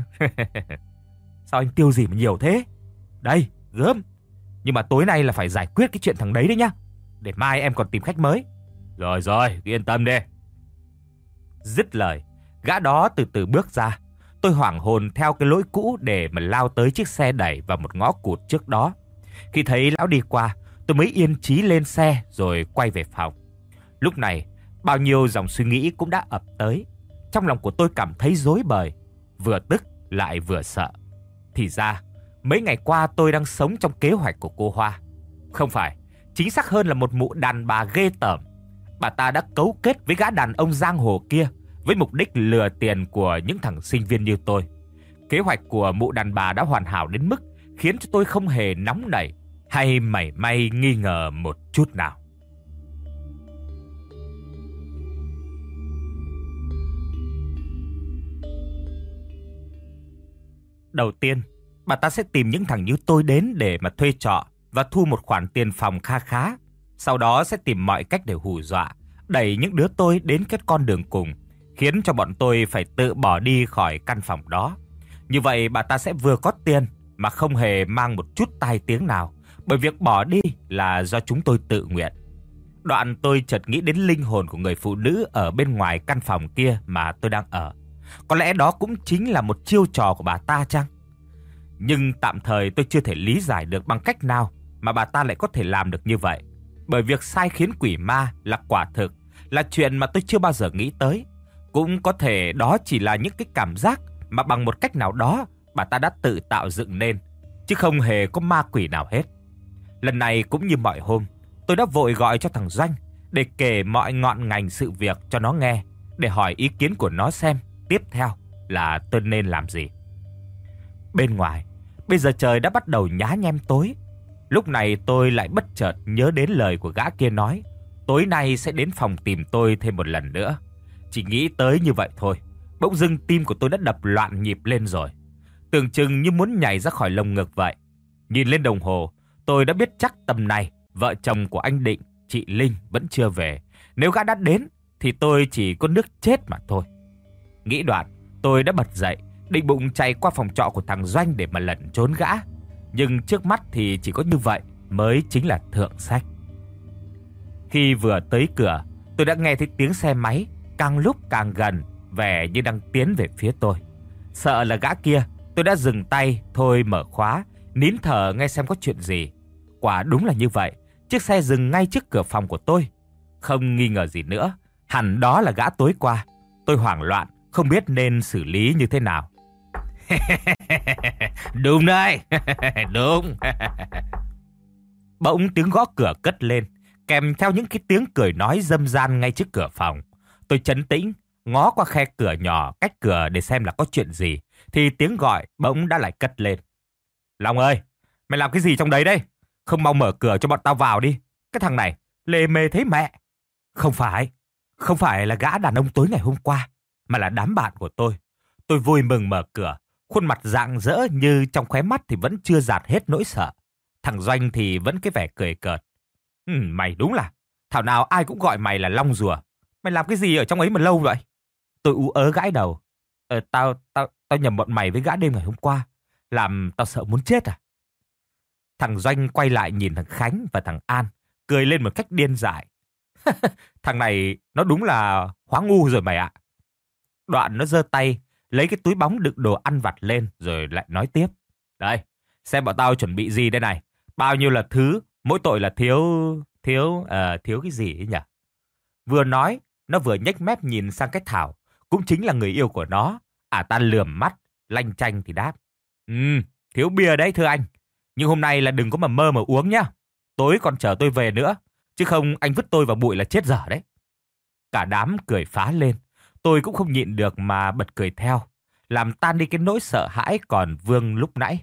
Sao anh tiêu gì mà nhiều thế? Đây, gớm. Nhưng mà tối nay là phải giải quyết cái chuyện thằng đấy đấy nhá. Để mai em còn tìm khách mới. Rồi rồi, yên tâm đi. Dứt lời, gã đó từ từ bước ra. Tôi hoảng hồn theo cái lối cũ để mà lao tới chiếc xe đẩy vào một ngõ cụt trước đó. Khi thấy lão đi qua, tôi mới yên chí lên xe rồi quay về phòng. Lúc này, bao nhiêu dòng suy nghĩ cũng đã ập tới. trong lòng của tôi cảm thấy rối bời, vừa tức lại vừa sợ. Thì ra, mấy ngày qua tôi đang sống trong kế hoạch của cô Hoa. Không phải, chính xác hơn là một mụ đàn bà ghê tởm. Bà ta đã cấu kết với gã đàn ông giang hồ kia với mục đích lừa tiền của những thằng sinh viên như tôi. Kế hoạch của mụ đàn bà đã hoàn hảo đến mức khiến cho tôi không hề nóng nảy hay mảy may nghi ngờ một chút nào. Đầu tiên, bà ta sẽ tìm những thằng như tôi đến để mà thuê trọ và thu một khoản tiền phòng kha khá. Sau đó sẽ tìm mọi cách để hù dọa, đẩy những đứa tôi đến cái con đường cùng, khiến cho bọn tôi phải tự bỏ đi khỏi căn phòng đó. Như vậy bà ta sẽ vừa có tiền mà không hề mang một chút tai tiếng nào, bởi việc bỏ đi là do chúng tôi tự nguyện. Đoạn tôi chợt nghĩ đến linh hồn của người phụ nữ ở bên ngoài căn phòng kia mà tôi đang ở. Có lẽ đó cũng chính là một chiêu trò của bà ta chăng? Nhưng tạm thời tôi chưa thể lý giải được bằng cách nào mà bà ta lại có thể làm được như vậy. Bởi việc sai khiến quỷ ma là quả thực, là chuyện mà tôi chưa bao giờ nghĩ tới. Cũng có thể đó chỉ là những cái cảm giác mà bằng một cách nào đó bà ta đã tự tạo dựng nên, chứ không hề có ma quỷ nào hết. Lần này cũng như mọi hôm, tôi đã vội gọi cho thằng Doanh để kể mọi ngọn ngành sự việc cho nó nghe, để hỏi ý kiến của nó xem tiếp theo là tôi nên làm gì. Bên ngoài, bây giờ trời đã bắt đầu nhá nhem tối. Lúc này tôi lại bất chợt nhớ đến lời của gã kia nói tối nay sẽ đến phòng tìm tôi thêm một lần nữa. Chỉ nghĩ tới như vậy thôi, bỗng dưng tim của tôi đã đập loạn nhịp lên rồi, tưởng chừng như muốn nhảy ra khỏi lồng ngực vậy. Nhìn lên đồng hồ, tôi đã biết chắc tầm này vợ chồng của anh Định, chị Linh vẫn chưa về. Nếu gã đã đến thì tôi chỉ có nước chết mà thôi. Nghĩ đoạn, tôi đã bật dậy, định bụng chạy qua phòng trọ của thằng Doanh để mà lẩn trốn gã. Nhưng trước mắt thì chỉ có như vậy mới chính là thượng sách. Khi vừa tới cửa, tôi đã nghe thấy tiếng xe máy càng lúc càng gần, vẻ như đang tiến về phía tôi. Sợ là gã kia, tôi đã dừng tay thôi mở khóa, nín thở nghe xem có chuyện gì. Quả đúng là như vậy, chiếc xe dừng ngay trước cửa phòng của tôi. Không nghi ngờ gì nữa, hẳn đó là gã tối qua. Tôi hoảng loạn, không biết nên xử lý như thế nào. Đúng đấy, đúng. Bỗng tiếng gõ cửa cất lên, kèm theo những cái tiếng cười nói râm ran ngay trước cửa phòng. Tôi trấn tĩnh, ngó qua khe cửa nhỏ cách cửa để xem là có chuyện gì, thì tiếng gọi bỗng đã lại cất lên. Long ơi, mày làm cái gì trong đấy đây? Không mau mở cửa cho bọn tao vào đi. Cái thằng này lề mề thấy mẹ. Không phải, không phải là gã đàn ông tối ngày hôm qua, mà là đám bạn của tôi. Tôi vui mừng mở cửa, khuôn mặt rạng rỡ như trong khóe mắt thì vẫn chưa dạt hết nỗi sợ. Thằng Doanh thì vẫn cái vẻ cười cợt. Ừ, mày đúng là, thảo nào ai cũng gọi mày là Long Rùa. Mày làm cái gì ở trong ấy mà lâu vậy? Tôi ú ớ gãi đầu. Ờ, tao, tao, tao nhầm bọn mày với gã đêm ngày hôm qua. Làm tao sợ muốn chết à? Thằng Doanh quay lại nhìn thằng Khánh và thằng An, cười lên một cách điên dại. Thằng này nó đúng là hóa ngu rồi mày ạ. Đoạn nó giơ tay, lấy cái túi bóng đựng đồ ăn vặt lên rồi lại nói tiếp. Đây, xem bọn tao chuẩn bị gì đây này. Bao nhiêu là thứ, mỗi tội là thiếu... Thiếu... Uh, thiếu cái gì ấy nhỉ? Vừa nói, nó vừa nhếch mép nhìn sang cái Thảo, cũng chính là người yêu của nó. À ta lườm mắt, lanh chanh thì đáp. Ừ, thiếu bia đấy thưa anh. Nhưng hôm nay là đừng có mà mơ mà uống nhá. Tối còn chở tôi về nữa, chứ không anh vứt tôi vào bụi là chết dở đấy. Cả đám cười phá lên. Tôi cũng không nhịn được mà bật cười theo, làm tan đi cái nỗi sợ hãi còn vương lúc nãy.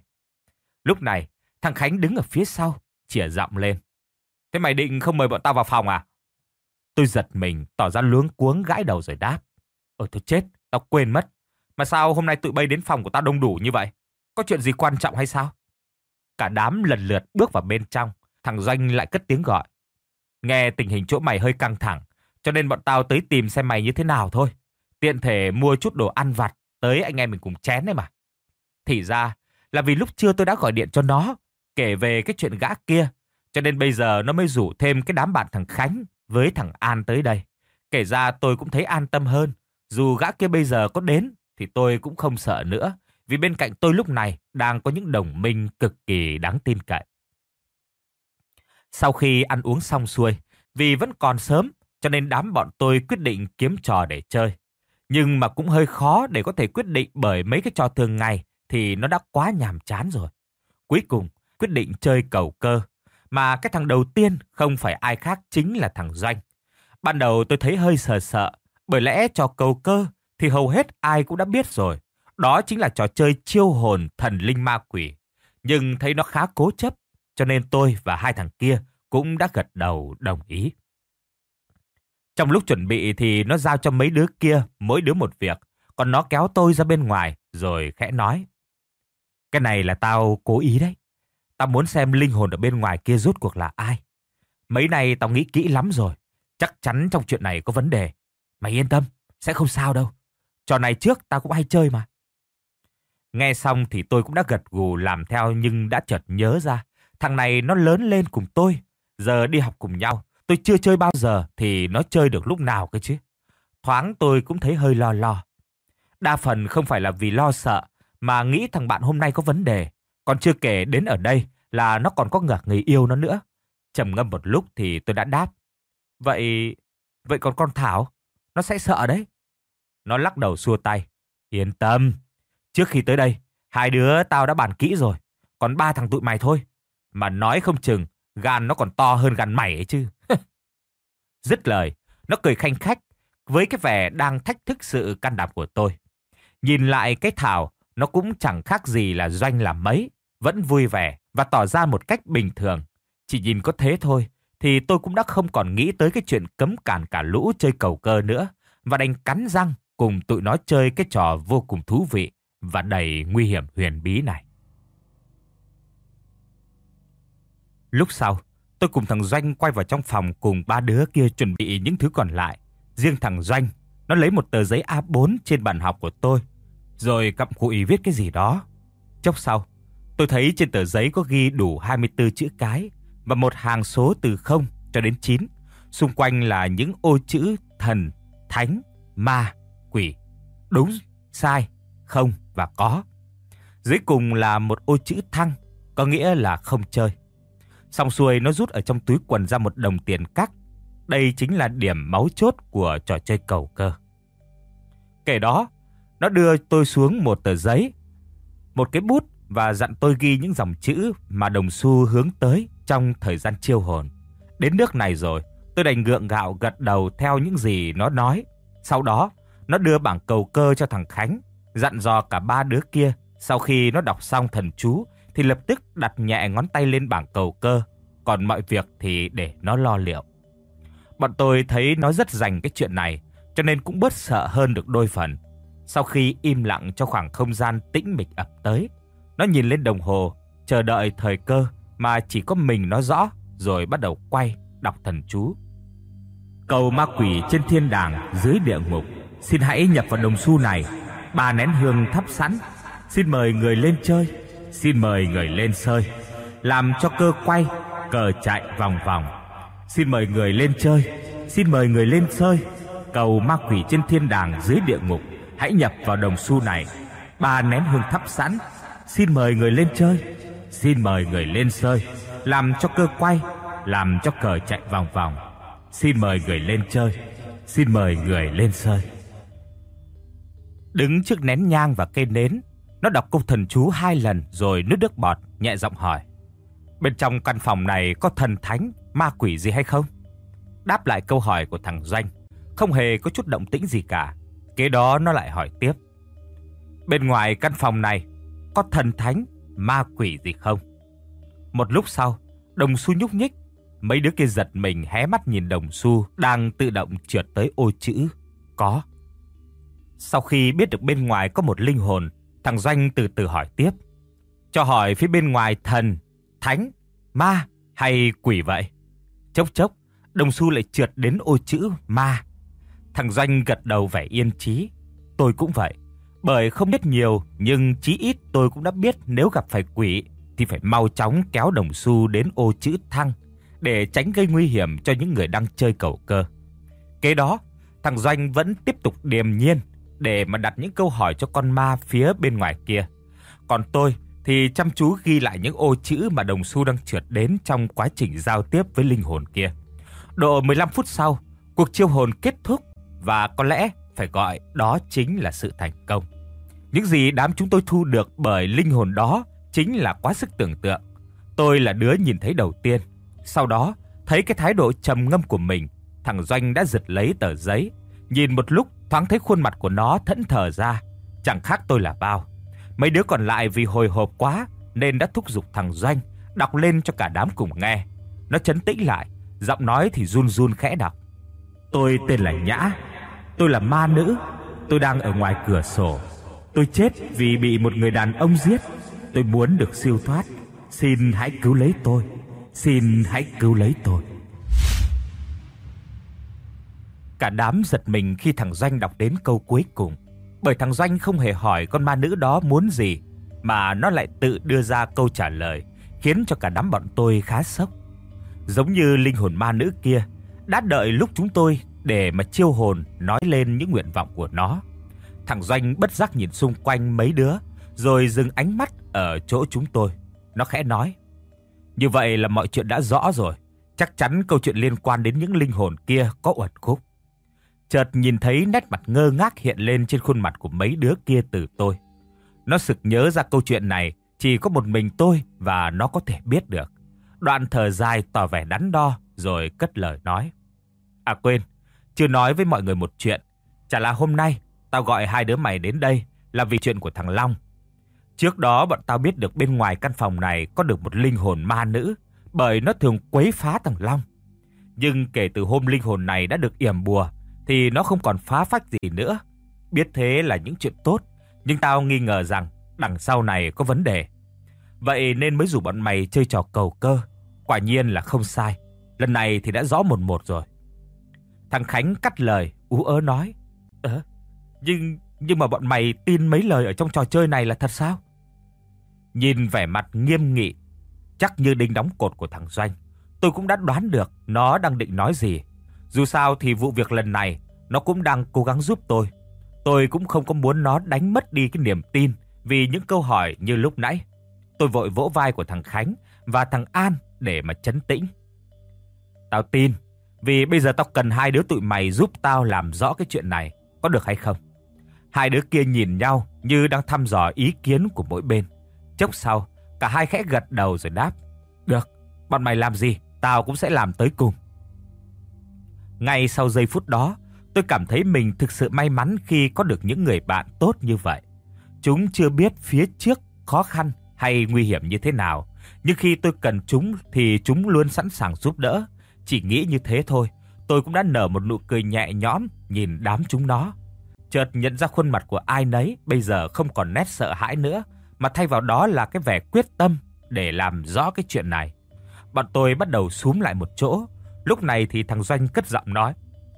Lúc này, thằng Khánh đứng ở phía sau, chỉa giọng lên. Thế mày định không mời bọn tao vào phòng à? Tôi giật mình, tỏ ra luống cuống gãi đầu rồi đáp. Ôi thôi chết, tao quên mất. Mà sao hôm nay tụi bay đến phòng của tao đông đủ như vậy? Có chuyện gì quan trọng hay sao? Cả đám lần lượt bước vào bên trong, thằng Doanh lại cất tiếng gọi. Nghe tình hình chỗ mày hơi căng thẳng, cho nên bọn tao tới tìm xem mày như thế nào thôi. Tiện thể mua chút đồ ăn vặt, tới anh em mình cùng chén đấy mà. Thì ra là vì lúc trưa tôi đã gọi điện cho nó, kể về cái chuyện gã kia, cho nên bây giờ nó mới rủ thêm cái đám bạn thằng Khánh với thằng An tới đây. Kể ra tôi cũng thấy an tâm hơn, dù gã kia bây giờ có đến thì tôi cũng không sợ nữa, vì bên cạnh tôi lúc này đang có những đồng minh cực kỳ đáng tin cậy. Sau khi ăn uống xong xuôi, vì vẫn còn sớm, cho nên đám bọn tôi quyết định kiếm trò để chơi. Nhưng mà cũng hơi khó để có thể quyết định bởi mấy cái trò thường ngày thì nó đã quá nhàm chán rồi. Cuối cùng, quyết định chơi cầu cơ. Mà cái thằng đầu tiên không phải ai khác chính là thằng Doanh. Ban đầu tôi thấy hơi sợ sợ, bởi lẽ trò cầu cơ thì hầu hết ai cũng đã biết rồi. Đó chính là trò chơi chiêu hồn thần linh ma quỷ. Nhưng thấy nó khá cố chấp, cho nên tôi và hai thằng kia cũng đã gật đầu đồng ý. Trong lúc chuẩn bị thì nó giao cho mấy đứa kia mỗi đứa một việc, còn nó kéo tôi ra bên ngoài rồi khẽ nói. Cái này là tao cố ý đấy. Tao muốn xem linh hồn ở bên ngoài kia rốt cuộc là ai. Mấy này tao nghĩ kỹ lắm rồi. Chắc chắn trong chuyện này có vấn đề. Mày yên tâm, sẽ không sao đâu. Trò này trước tao cũng hay chơi mà. Nghe xong thì tôi cũng đã gật gù làm theo, nhưng đã chợt nhớ ra. Thằng này nó lớn lên cùng tôi. Giờ đi học cùng nhau. Tôi chưa chơi bao giờ thì nó chơi được lúc nào cơ chứ. Thoáng tôi cũng thấy hơi lo lo. Đa phần không phải là vì lo sợ, mà nghĩ thằng bạn hôm nay có vấn đề. Còn chưa kể đến ở đây là nó còn có ngạc người yêu nó nữa. Trầm ngâm một lúc thì tôi đã đáp. Vậy, vậy còn con Thảo, nó sẽ sợ đấy. Nó lắc đầu xua tay. Yên tâm, trước khi tới đây, hai đứa tao đã bàn kỹ rồi. Còn ba thằng tụi mày thôi. Mà nói không chừng, gan nó còn to hơn gan mày ấy chứ. Dứt lời, nó cười khanh khách với cái vẻ đang thách thức sự can đảm của tôi. Nhìn lại cái Thảo, nó cũng chẳng khác gì là Doanh làm mấy, vẫn vui vẻ và tỏ ra một cách bình thường. Chỉ nhìn có thế thôi, thì tôi cũng đã không còn nghĩ tới cái chuyện cấm cản cả lũ chơi cầu cơ nữa, và đành cắn răng cùng tụi nó chơi cái trò vô cùng thú vị và đầy nguy hiểm huyền bí này. Lúc sau, tôi cùng thằng Doanh quay vào trong phòng cùng ba đứa kia chuẩn bị những thứ còn lại. Riêng thằng Doanh, nó lấy một tờ giấy A bốn trên bàn học của tôi, rồi cặm cụi viết cái gì đó. Chốc sau, tôi thấy trên tờ giấy có ghi đủ hai mươi tư chữ cái và một hàng số từ không cho đến chín. Xung quanh là những ô chữ thần, thánh, ma, quỷ, đúng, sai, không và có. Dưới cùng là một ô chữ thăng, có nghĩa là không chơi. Xong xuôi, nó rút ở trong túi quần ra một đồng tiền cắc. Đây chính là điểm máu chốt của trò chơi cầu cơ. Kể đó, nó đưa tôi xuống một tờ giấy, một cái bút và dặn tôi ghi những dòng chữ mà đồng xu hướng tới trong thời gian chiêu hồn. Đến nước này rồi, tôi đành gượng gạo gật đầu theo những gì nó nói. Sau đó, nó đưa bảng cầu cơ cho thằng Khánh, dặn dò cả ba đứa kia sau khi nó đọc xong thần chú thì lập tức đặt nhẹ ngón tay lên bảng cầu cơ, còn mọi việc thì để nó lo liệu. Bọn tôi thấy nó rất rành cái chuyện này, cho nên cũng bớt sợ hơn được đôi phần. Sau khi im lặng cho khoảng không gian tĩnh mịch ập tới, nó nhìn lên đồng hồ, chờ đợi thời cơ mà chỉ có mình nó rõ, rồi bắt đầu quay đọc thần chú. Cầu ma quỷ trên thiên đàng dưới địa ngục, xin hãy nhập vào đồng xu này. Ba nén hương thắp sẵn, xin mời người lên chơi, xin mời người lên sơi, làm cho cơ quay, cờ chạy vòng vòng. Xin mời người lên chơi, xin mời người lên sơi. Cầu ma quỷ trên thiên đàng dưới địa ngục, hãy nhập vào đồng xu này. Ba nén hương thắp sẵn, xin mời người lên chơi, xin mời người lên sơi, làm cho cơ quay, làm cho cờ chạy vòng vòng. Xin mời người lên chơi, xin mời người lên sơi. Đứng trước nén nhang và cây nến, nó đọc câu thần chú hai lần rồi nuốt nước bọt, nhẹ giọng hỏi. Bên trong căn phòng này có thần thánh, ma quỷ gì hay không? Đáp lại câu hỏi của thằng Doanh, không hề có chút động tĩnh gì cả. Kế đó nó lại hỏi tiếp. Bên ngoài căn phòng này có thần thánh, ma quỷ gì không? Một lúc sau, đồng xu nhúc nhích. Mấy đứa kia giật mình hé mắt nhìn đồng xu đang tự động trượt tới ô chữ có. Sau khi biết được bên ngoài có một linh hồn, thằng Doanh từ từ hỏi tiếp. Cho hỏi phía bên ngoài thần, thánh, ma hay quỷ vậy? Chốc chốc, đồng xu lại trượt đến ô chữ ma. Thằng Doanh gật đầu vẻ yên chí. Tôi cũng vậy. Bởi không biết nhiều, nhưng chí ít tôi cũng đã biết nếu gặp phải quỷ thì phải mau chóng kéo đồng xu đến ô chữ thăng để tránh gây nguy hiểm cho những người đang chơi cầu cơ. Kế đó, thằng Doanh vẫn tiếp tục điềm nhiên để mà đặt những câu hỏi cho con ma phía bên ngoài kia. Còn tôi thì chăm chú ghi lại những ô chữ mà đồng xu đang trượt đến trong quá trình giao tiếp với linh hồn kia. Độ mười lăm phút sau, cuộc chiêu hồn kết thúc và có lẽ phải gọi đó chính là sự thành công. Những gì đám chúng tôi thu được bởi linh hồn đó chính là quá sức tưởng tượng. Tôi là đứa nhìn thấy đầu tiên. Sau đó, thấy cái thái độ trầm ngâm của mình, thằng Doanh đã giật lấy tờ giấy. Nhìn một lúc, thoáng thấy khuôn mặt của nó thẫn thờ ra. Chẳng khác tôi là bao. Mấy đứa còn lại vì hồi hộp quá nên đã thúc giục thằng Doanh đọc lên cho cả đám cùng nghe. Nó trấn tĩnh lại, giọng nói thì run run khẽ đọc. Tôi tên là Nhã. Tôi là ma nữ. Tôi đang ở ngoài cửa sổ. Tôi chết vì bị một người đàn ông giết. Tôi muốn được siêu thoát. Xin hãy cứu lấy tôi. Xin hãy cứu lấy tôi. Cả đám giật mình khi thằng Doanh đọc đến câu cuối cùng. Bởi thằng Doanh không hề hỏi con ma nữ đó muốn gì, mà nó lại tự đưa ra câu trả lời, khiến cho cả đám bọn tôi khá sốc. Giống như linh hồn ma nữ kia đã đợi lúc chúng tôi để mà chiêu hồn nói lên những nguyện vọng của nó. Thằng Doanh bất giác nhìn xung quanh mấy đứa, rồi dừng ánh mắt ở chỗ chúng tôi. Nó khẽ nói: như vậy là mọi chuyện đã rõ rồi. Chắc chắn câu chuyện liên quan đến những linh hồn kia có uẩn khúc. Chợt nhìn thấy nét mặt ngơ ngác hiện lên trên khuôn mặt của mấy đứa kia từ tôi. Nó sực nhớ ra câu chuyện này chỉ có một mình tôi và nó có thể biết được. Đoạn thở dài tỏ vẻ đắn đo rồi cất lời nói: à quên, chưa nói với mọi người một chuyện. Chả là hôm nay tao gọi hai đứa mày đến đây là vì chuyện của thằng Long. Trước đó bọn tao biết được bên ngoài căn phòng này có được một linh hồn ma nữ, bởi nó thường quấy phá thằng Long. Nhưng kể từ hôm linh hồn này đã được yểm bùa thì nó không còn phá phách gì nữa. Biết thế là những chuyện tốt, nhưng tao nghi ngờ rằng đằng sau này có vấn đề. Vậy nên mới rủ bọn mày chơi trò cầu cơ. Quả nhiên là không sai. Lần này thì đã rõ một một rồi. Thằng Khánh cắt lời, ú ớ nói: Ờ, nhưng, nhưng mà bọn mày tin mấy lời ở trong trò chơi này là thật sao? Nhìn vẻ mặt nghiêm nghị, chắc như đinh đóng cột của thằng Doanh, tôi cũng đã đoán được nó đang định nói gì. Dù sao thì vụ việc lần này nó cũng đang cố gắng giúp tôi. Tôi cũng không có muốn nó đánh mất đi cái niềm tin vì những câu hỏi như lúc nãy. Tôi vội vỗ vai của thằng Khánh và thằng An để mà trấn tĩnh. Tao tin, vì bây giờ tao cần hai đứa tụi mày giúp tao làm rõ cái chuyện này, có được hay không? Hai đứa kia nhìn nhau như đang thăm dò ý kiến của mỗi bên. Chốc sau, cả hai khẽ gật đầu rồi đáp: được, bọn mày làm gì, tao cũng sẽ làm tới cùng. Ngay sau giây phút đó, tôi cảm thấy mình thực sự may mắn khi có được những người bạn tốt như vậy. Chúng chưa biết phía trước khó khăn hay nguy hiểm như thế nào, nhưng khi tôi cần chúng thì chúng luôn sẵn sàng giúp đỡ. Chỉ nghĩ như thế thôi, tôi cũng đã nở một nụ cười nhẹ nhõm nhìn đám chúng nó. Chợt nhận ra khuôn mặt của ai nấy bây giờ không còn nét sợ hãi nữa, mà thay vào đó là cái vẻ quyết tâm để làm rõ cái chuyện này. Bọn tôi bắt đầu xúm lại một chỗ. Lúc này thì thằng Doanh cất giọng nói: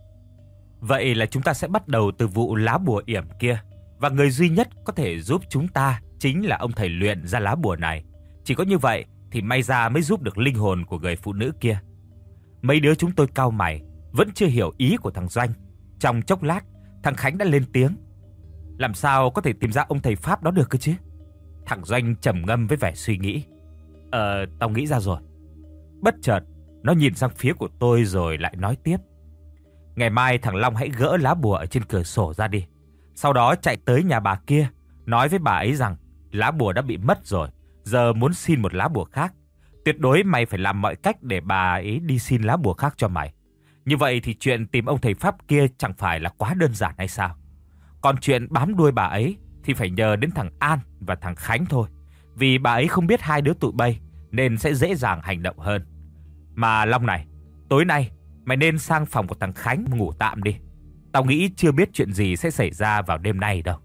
vậy là chúng ta sẽ bắt đầu từ vụ lá bùa yểm kia, và người duy nhất có thể giúp chúng ta chính là ông thầy luyện ra lá bùa này. Chỉ có như vậy thì may ra mới giúp được linh hồn của người phụ nữ kia. Mấy đứa chúng tôi cau mày, vẫn chưa hiểu ý của thằng Doanh. Trong chốc lát, thằng Khánh đã lên tiếng: làm sao có thể tìm ra ông thầy Pháp đó được cơ chứ? Thằng Doanh trầm ngâm với vẻ suy nghĩ: Ờ, tao nghĩ ra rồi. Bất chợt, nó nhìn sang phía của tôi rồi lại nói tiếp: ngày mai thằng Long hãy gỡ lá bùa ở trên cửa sổ ra đi. Sau đó chạy tới nhà bà kia, nói với bà ấy rằng lá bùa đã bị mất rồi, giờ muốn xin một lá bùa khác. Tuyệt đối mày phải làm mọi cách để bà ấy đi xin lá bùa khác cho mày. Như vậy thì chuyện tìm ông thầy Pháp kia chẳng phải là quá đơn giản hay sao? Còn chuyện bám đuôi bà ấy thì phải nhờ đến thằng An và thằng Khánh thôi. Vì bà ấy không biết hai đứa tụi bay nên sẽ dễ dàng hành động hơn. Mà Long này, tối nay mày nên sang phòng của thằng Khánh ngủ tạm đi. Tao nghĩ chưa biết chuyện gì sẽ xảy ra vào đêm nay đâu.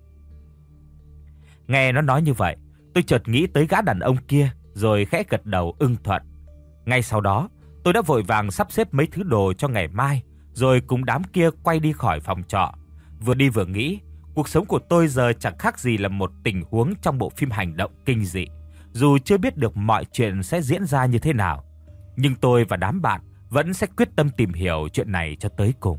Nghe nó nói như vậy, tôi chợt nghĩ tới gã đàn ông kia rồi khẽ gật đầu ưng thuận. Ngay sau đó, tôi đã vội vàng sắp xếp mấy thứ đồ cho ngày mai, rồi cùng đám kia quay đi khỏi phòng trọ. Vừa đi vừa nghĩ, cuộc sống của tôi giờ chẳng khác gì là một tình huống trong bộ phim hành động kinh dị. Dù chưa biết được mọi chuyện sẽ diễn ra như thế nào, nhưng tôi và đám bạn vẫn sẽ quyết tâm tìm hiểu chuyện này cho tới cùng.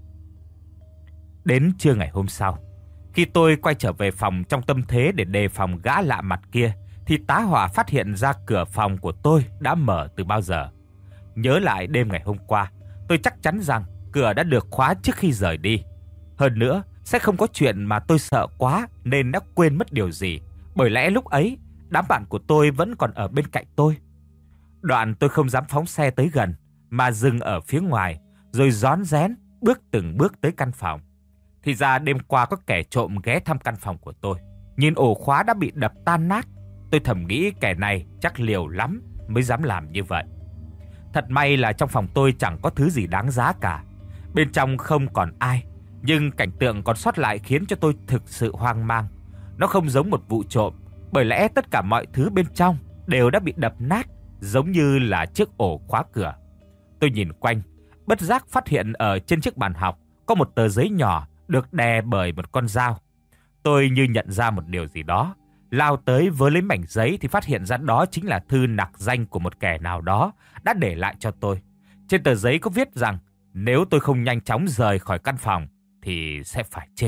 Đến trưa ngày hôm sau, khi tôi quay trở về phòng trong tâm thế để đề phòng gã lạ mặt kia, thì tá hỏa phát hiện ra cửa phòng của tôi đã mở từ bao giờ. Nhớ lại đêm ngày hôm qua, tôi chắc chắn rằng cửa đã được khóa trước khi rời đi. Hơn nữa, sẽ không có chuyện mà tôi sợ quá nên đã quên mất điều gì. Bởi lẽ lúc ấy, đám bạn của tôi vẫn còn ở bên cạnh tôi. Đoạn tôi không dám phóng xe tới gần, mà dừng ở phía ngoài, rồi rón rén bước từng bước tới căn phòng. Thì ra đêm qua có kẻ trộm ghé thăm căn phòng của tôi. Nhìn ổ khóa đã bị đập tan nát, tôi thầm nghĩ kẻ này chắc liều lắm mới dám làm như vậy. Thật may là trong phòng tôi chẳng có thứ gì đáng giá cả. Bên trong không còn ai, nhưng cảnh tượng còn sót lại khiến cho tôi thực sự hoang mang. Nó không giống một vụ trộm, bởi lẽ tất cả mọi thứ bên trong đều đã bị đập nát, giống như là chiếc ổ khóa cửa. Tôi nhìn quanh, bất giác phát hiện ở trên chiếc bàn học có một tờ giấy nhỏ được đè bởi một con dao. Tôi như nhận ra một điều gì đó, lao tới với lấy mảnh giấy thì phát hiện ra đó chính là thư nặc danh của một kẻ nào đó đã để lại cho tôi. Trên tờ giấy có viết rằng nếu tôi không nhanh chóng rời khỏi căn phòng thì sẽ phải chết.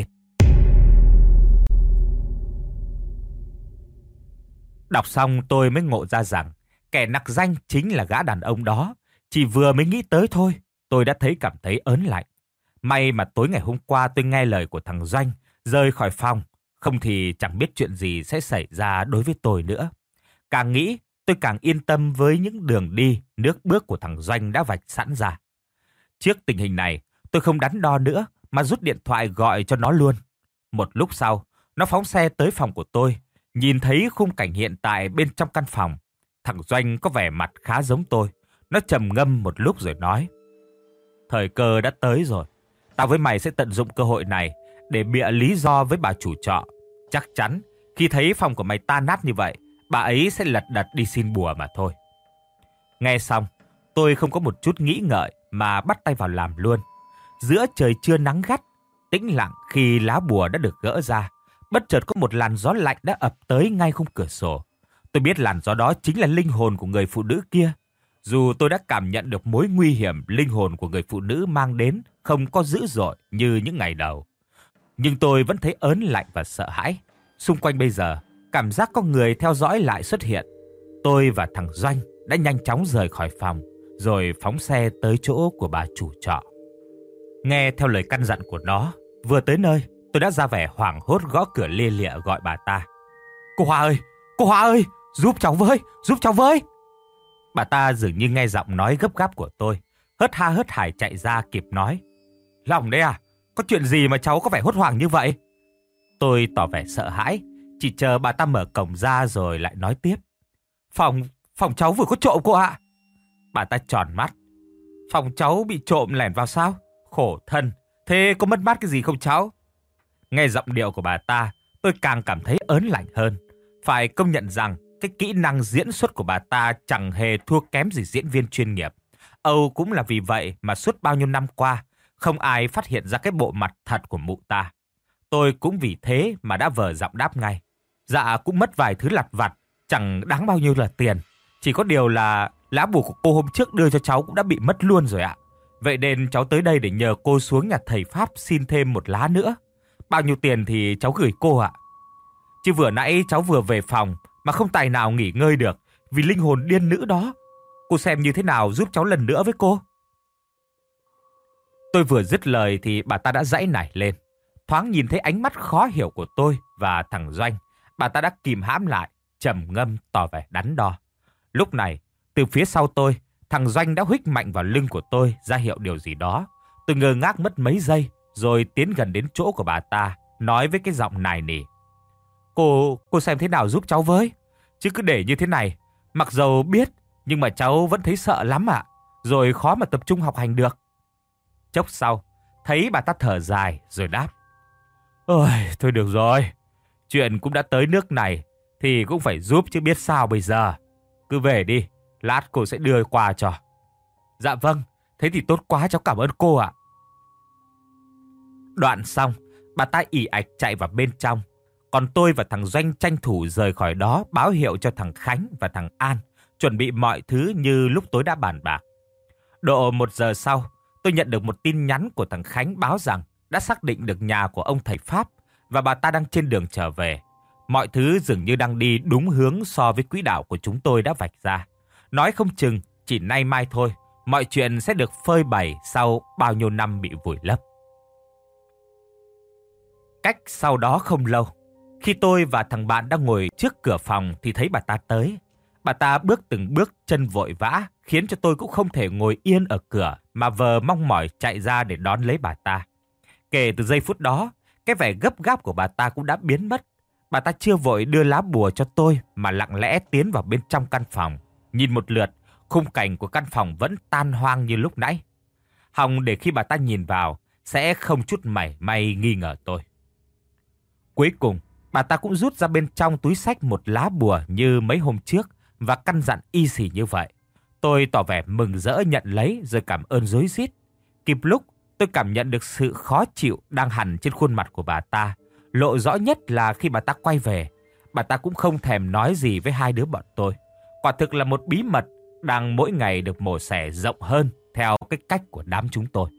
Đọc xong tôi mới ngộ ra rằng kẻ nặc danh chính là gã đàn ông đó. Chỉ vừa mới nghĩ tới thôi, tôi đã thấy cảm thấy ớn lạnh. May mà tối ngày hôm qua tôi nghe lời của thằng Doanh, rời khỏi phòng, không thì chẳng biết chuyện gì sẽ xảy ra đối với tôi nữa. Càng nghĩ, tôi càng yên tâm với những đường đi, nước bước của thằng Doanh đã vạch sẵn ra. Trước tình hình này, tôi không đắn đo nữa mà rút điện thoại gọi cho nó luôn. Một lúc sau, nó phóng xe tới phòng của tôi, nhìn thấy khung cảnh hiện tại bên trong căn phòng. Thằng Doanh có vẻ mặt khá giống tôi. Nó trầm ngâm một lúc rồi nói: thời cơ đã tới rồi. Tao với mày sẽ tận dụng cơ hội này để bịa lý do với bà chủ trọ. Chắc chắn khi thấy phòng của mày tan nát như vậy, bà ấy sẽ lật đật đi xin bùa mà thôi. Nghe xong, tôi không có một chút nghĩ ngợi mà bắt tay vào làm luôn. Giữa trời trưa nắng gắt, tĩnh lặng khi lá bùa đã được gỡ ra, bất chợt có một làn gió lạnh đã ập tới ngay khung cửa sổ. Tôi biết làn gió đó chính là linh hồn của người phụ nữ kia. Dù tôi đã cảm nhận được mối nguy hiểm linh hồn của người phụ nữ mang đến không có dữ dội như những ngày đầu, nhưng tôi vẫn thấy ớn lạnh và sợ hãi. Xung quanh bây giờ, cảm giác có người theo dõi lại xuất hiện. Tôi và thằng Doanh đã nhanh chóng rời khỏi phòng, rồi phóng xe tới chỗ của bà chủ trọ. Nghe theo lời căn dặn của nó, vừa tới nơi, tôi đã ra vẻ hoảng hốt gõ cửa lia lịa gọi bà ta. Cô Hoa ơi, cô Hoa ơi, giúp cháu với, giúp cháu với. Bà ta dường như nghe giọng nói gấp gáp của tôi, hớt ha hớt hải chạy ra kịp nói: Lòng đấy à, có chuyện gì mà cháu có vẻ hốt hoảng như vậy? Tôi tỏ vẻ sợ hãi, chỉ chờ bà ta mở cổng ra rồi lại nói tiếp: Phòng, phòng cháu vừa có trộm cô ạ. Bà ta tròn mắt: Phòng cháu bị trộm lẻn vào sao? Khổ thân, thế có mất mát cái gì không cháu? Nghe giọng điệu của bà ta, tôi càng cảm thấy ớn lạnh hơn. Phải công nhận rằng cái kỹ năng diễn xuất của bà ta chẳng hề thua kém gì diễn viên chuyên nghiệp. Âu cũng là vì vậy mà suốt bao nhiêu năm qua, không ai phát hiện ra cái bộ mặt thật của mụ ta. Tôi cũng vì thế mà đã vờ giọng đáp ngay: Dạ cũng mất vài thứ lặt vặt, chẳng đáng bao nhiêu là tiền. Chỉ có điều là lá bùa của cô hôm trước đưa cho cháu cũng đã bị mất luôn rồi ạ. Vậy nên cháu tới đây để nhờ cô xuống nhà thầy Pháp xin thêm một lá nữa. Bao nhiêu tiền thì cháu gửi cô ạ. Chứ vừa nãy cháu vừa về phòng mà không tài nào nghỉ ngơi được vì linh hồn điên nữ đó. Cô xem như thế nào giúp cháu lần nữa với cô. Tôi vừa dứt lời thì bà ta đã giãy nảy lên. Thoáng nhìn thấy ánh mắt khó hiểu của tôi và thằng Doanh, bà ta đã kìm hãm lại, trầm ngâm tỏ vẻ đắn đo. Lúc này, từ phía sau tôi, thằng Doanh đã huých mạnh vào lưng của tôi ra hiệu điều gì đó. Tôi ngơ ngác mất mấy giây rồi tiến gần đến chỗ của bà ta, nói với cái giọng nài nỉ: Cô, cô xem thế nào giúp cháu với. Chứ cứ để như thế này, mặc dầu biết nhưng mà cháu vẫn thấy sợ lắm ạ. Rồi khó mà tập trung học hành được. Chốc sau, thấy bà ta thở dài rồi đáp: Ôi, thôi được rồi. Chuyện cũng đã tới nước này thì cũng phải giúp chứ biết sao bây giờ. Cứ về đi, lát cô sẽ đưa qua cho. Dạ vâng, thế thì tốt quá, cháu cảm ơn cô ạ. Đoạn xong, bà ta ì ạch chạy vào bên trong. Còn tôi và thằng Doanh tranh thủ rời khỏi đó, báo hiệu cho thằng Khánh và thằng An chuẩn bị mọi thứ như lúc tối đã bàn bạc. Độ một giờ sau, tôi nhận được một tin nhắn của thằng Khánh báo rằng đã xác định được nhà của ông thầy Pháp và bà ta đang trên đường trở về. Mọi thứ dường như đang đi đúng hướng so với quỹ đạo của chúng tôi đã vạch ra. Nói không chừng chỉ nay mai thôi, mọi chuyện sẽ được phơi bày sau bao nhiêu năm bị vùi lấp. Cách sau đó không lâu, khi tôi và thằng bạn đang ngồi trước cửa phòng thì thấy bà ta tới. Bà ta bước từng bước chân vội vã, khiến cho tôi cũng không thể ngồi yên ở cửa mà vờ mong mỏi chạy ra để đón lấy bà ta. Kể từ giây phút đó, cái vẻ gấp gáp của bà ta cũng đã biến mất. Bà ta chưa vội đưa lá bùa cho tôi mà lặng lẽ tiến vào bên trong căn phòng. Nhìn một lượt, khung cảnh của căn phòng vẫn tan hoang như lúc nãy. Hòng để khi bà ta nhìn vào, sẽ không chút mảy may nghi ngờ tôi. Cuối cùng, bà ta cũng rút ra bên trong túi xách một lá bùa như mấy hôm trước và căn dặn y xì như vậy. Tôi tỏ vẻ mừng rỡ nhận lấy rồi cảm ơn rối rít. Kịp lúc, tôi cảm nhận được sự khó chịu đang hằn trên khuôn mặt của bà ta. Lộ rõ nhất là khi bà ta quay về, bà ta cũng không thèm nói gì với hai đứa bọn tôi. Quả thực là một bí mật đang mỗi ngày được mổ xẻ rộng hơn theo cái cách của đám chúng tôi.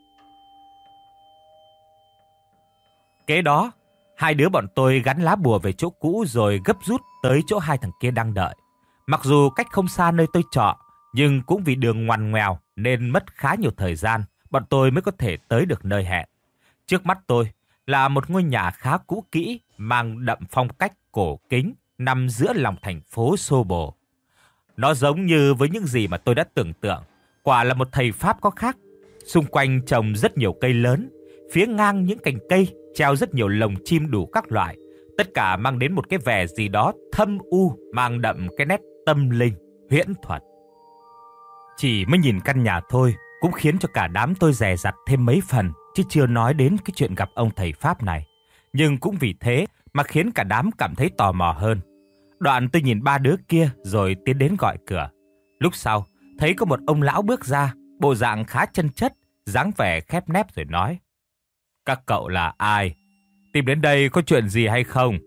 Kế đó, hai đứa bọn tôi gắn lá bùa về chỗ cũ rồi gấp rút tới chỗ hai thằng kia đang đợi. Mặc dù cách không xa nơi tôi trọ, nhưng cũng vì đường ngoằn ngoèo nên mất khá nhiều thời gian, bọn tôi mới có thể tới được nơi hẹn. Trước mắt tôi là một ngôi nhà khá cũ kỹ, mang đậm phong cách cổ kính, nằm giữa lòng thành phố xô bồ. Nó giống như với những gì mà tôi đã tưởng tượng, quả là một thầy Pháp có khác. Xung quanh trồng rất nhiều cây lớn, phía ngang những cành cây treo rất nhiều lồng chim đủ các loại. Tất cả mang đến một cái vẻ gì đó thâm u, mang đậm cái nét tâm linh, huyễn thuật. Chỉ mới nhìn căn nhà thôi cũng khiến cho cả đám tôi dè dặt thêm mấy phần, chứ chưa nói đến cái chuyện gặp ông thầy Pháp này. Nhưng cũng vì thế mà khiến cả đám cảm thấy tò mò hơn. Đoạn tôi nhìn ba đứa kia rồi tiến đến gọi cửa. Lúc sau, thấy có một ông lão bước ra, bộ dạng khá chân chất, dáng vẻ khép nép rồi nói: "Các cậu là ai? Tìm đến đây có chuyện gì hay không?"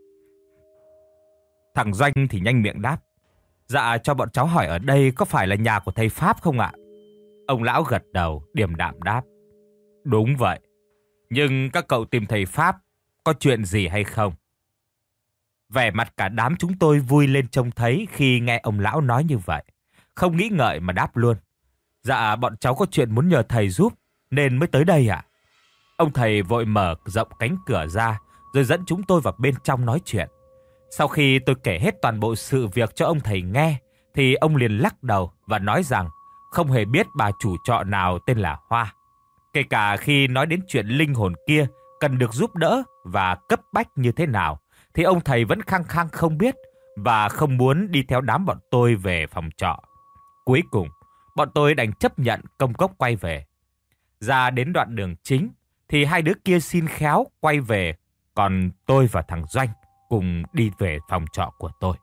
Thằng Doanh thì nhanh miệng đáp: "Dạ, cho bọn cháu hỏi ở đây có phải là nhà của thầy Pháp không ạ?" Ông lão gật đầu, điềm đạm đáp: "Đúng vậy. Nhưng các cậu tìm thầy Pháp có chuyện gì hay không?" Vẻ mặt cả đám chúng tôi vui lên trông thấy khi nghe ông lão nói như vậy. Không nghĩ ngợi mà đáp luôn: "Dạ, bọn cháu có chuyện muốn nhờ thầy giúp nên mới tới đây ạ." Ông thầy vội mở rộng cánh cửa ra rồi dẫn chúng tôi vào bên trong nói chuyện. Sau khi tôi kể hết toàn bộ sự việc cho ông thầy nghe thì ông liền lắc đầu và nói rằng không hề biết bà chủ trọ nào tên là Hoa. Kể cả khi nói đến chuyện linh hồn kia cần được giúp đỡ và cấp bách như thế nào thì ông thầy vẫn khăng khăng không biết và không muốn đi theo đám bọn tôi về phòng trọ. Cuối cùng, bọn tôi đành chấp nhận công cốc quay về. Ra đến đoạn đường chính thì hai đứa kia xin khéo quay về, còn tôi và thằng Doanh cùng đi về phòng trọ của tôi.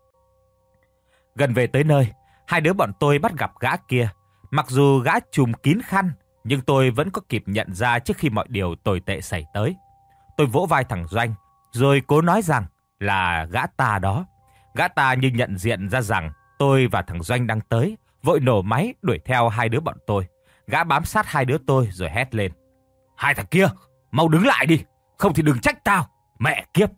Gần về tới nơi, hai đứa bọn tôi bắt gặp gã kia. Mặc dù gã trùm kín khăn, nhưng tôi vẫn có kịp nhận ra trước khi mọi điều tồi tệ xảy tới. Tôi vỗ vai thằng Doanh, rồi cố nói rằng là gã ta đó. Gã ta như nhận diện ra rằng tôi và thằng Doanh đang tới, vội nổ máy đuổi theo hai đứa bọn tôi. Gã bám sát hai đứa tôi rồi hét lên: "Hai thằng kia, mau đứng lại đi, không thì đừng trách tao, mẹ kiếp."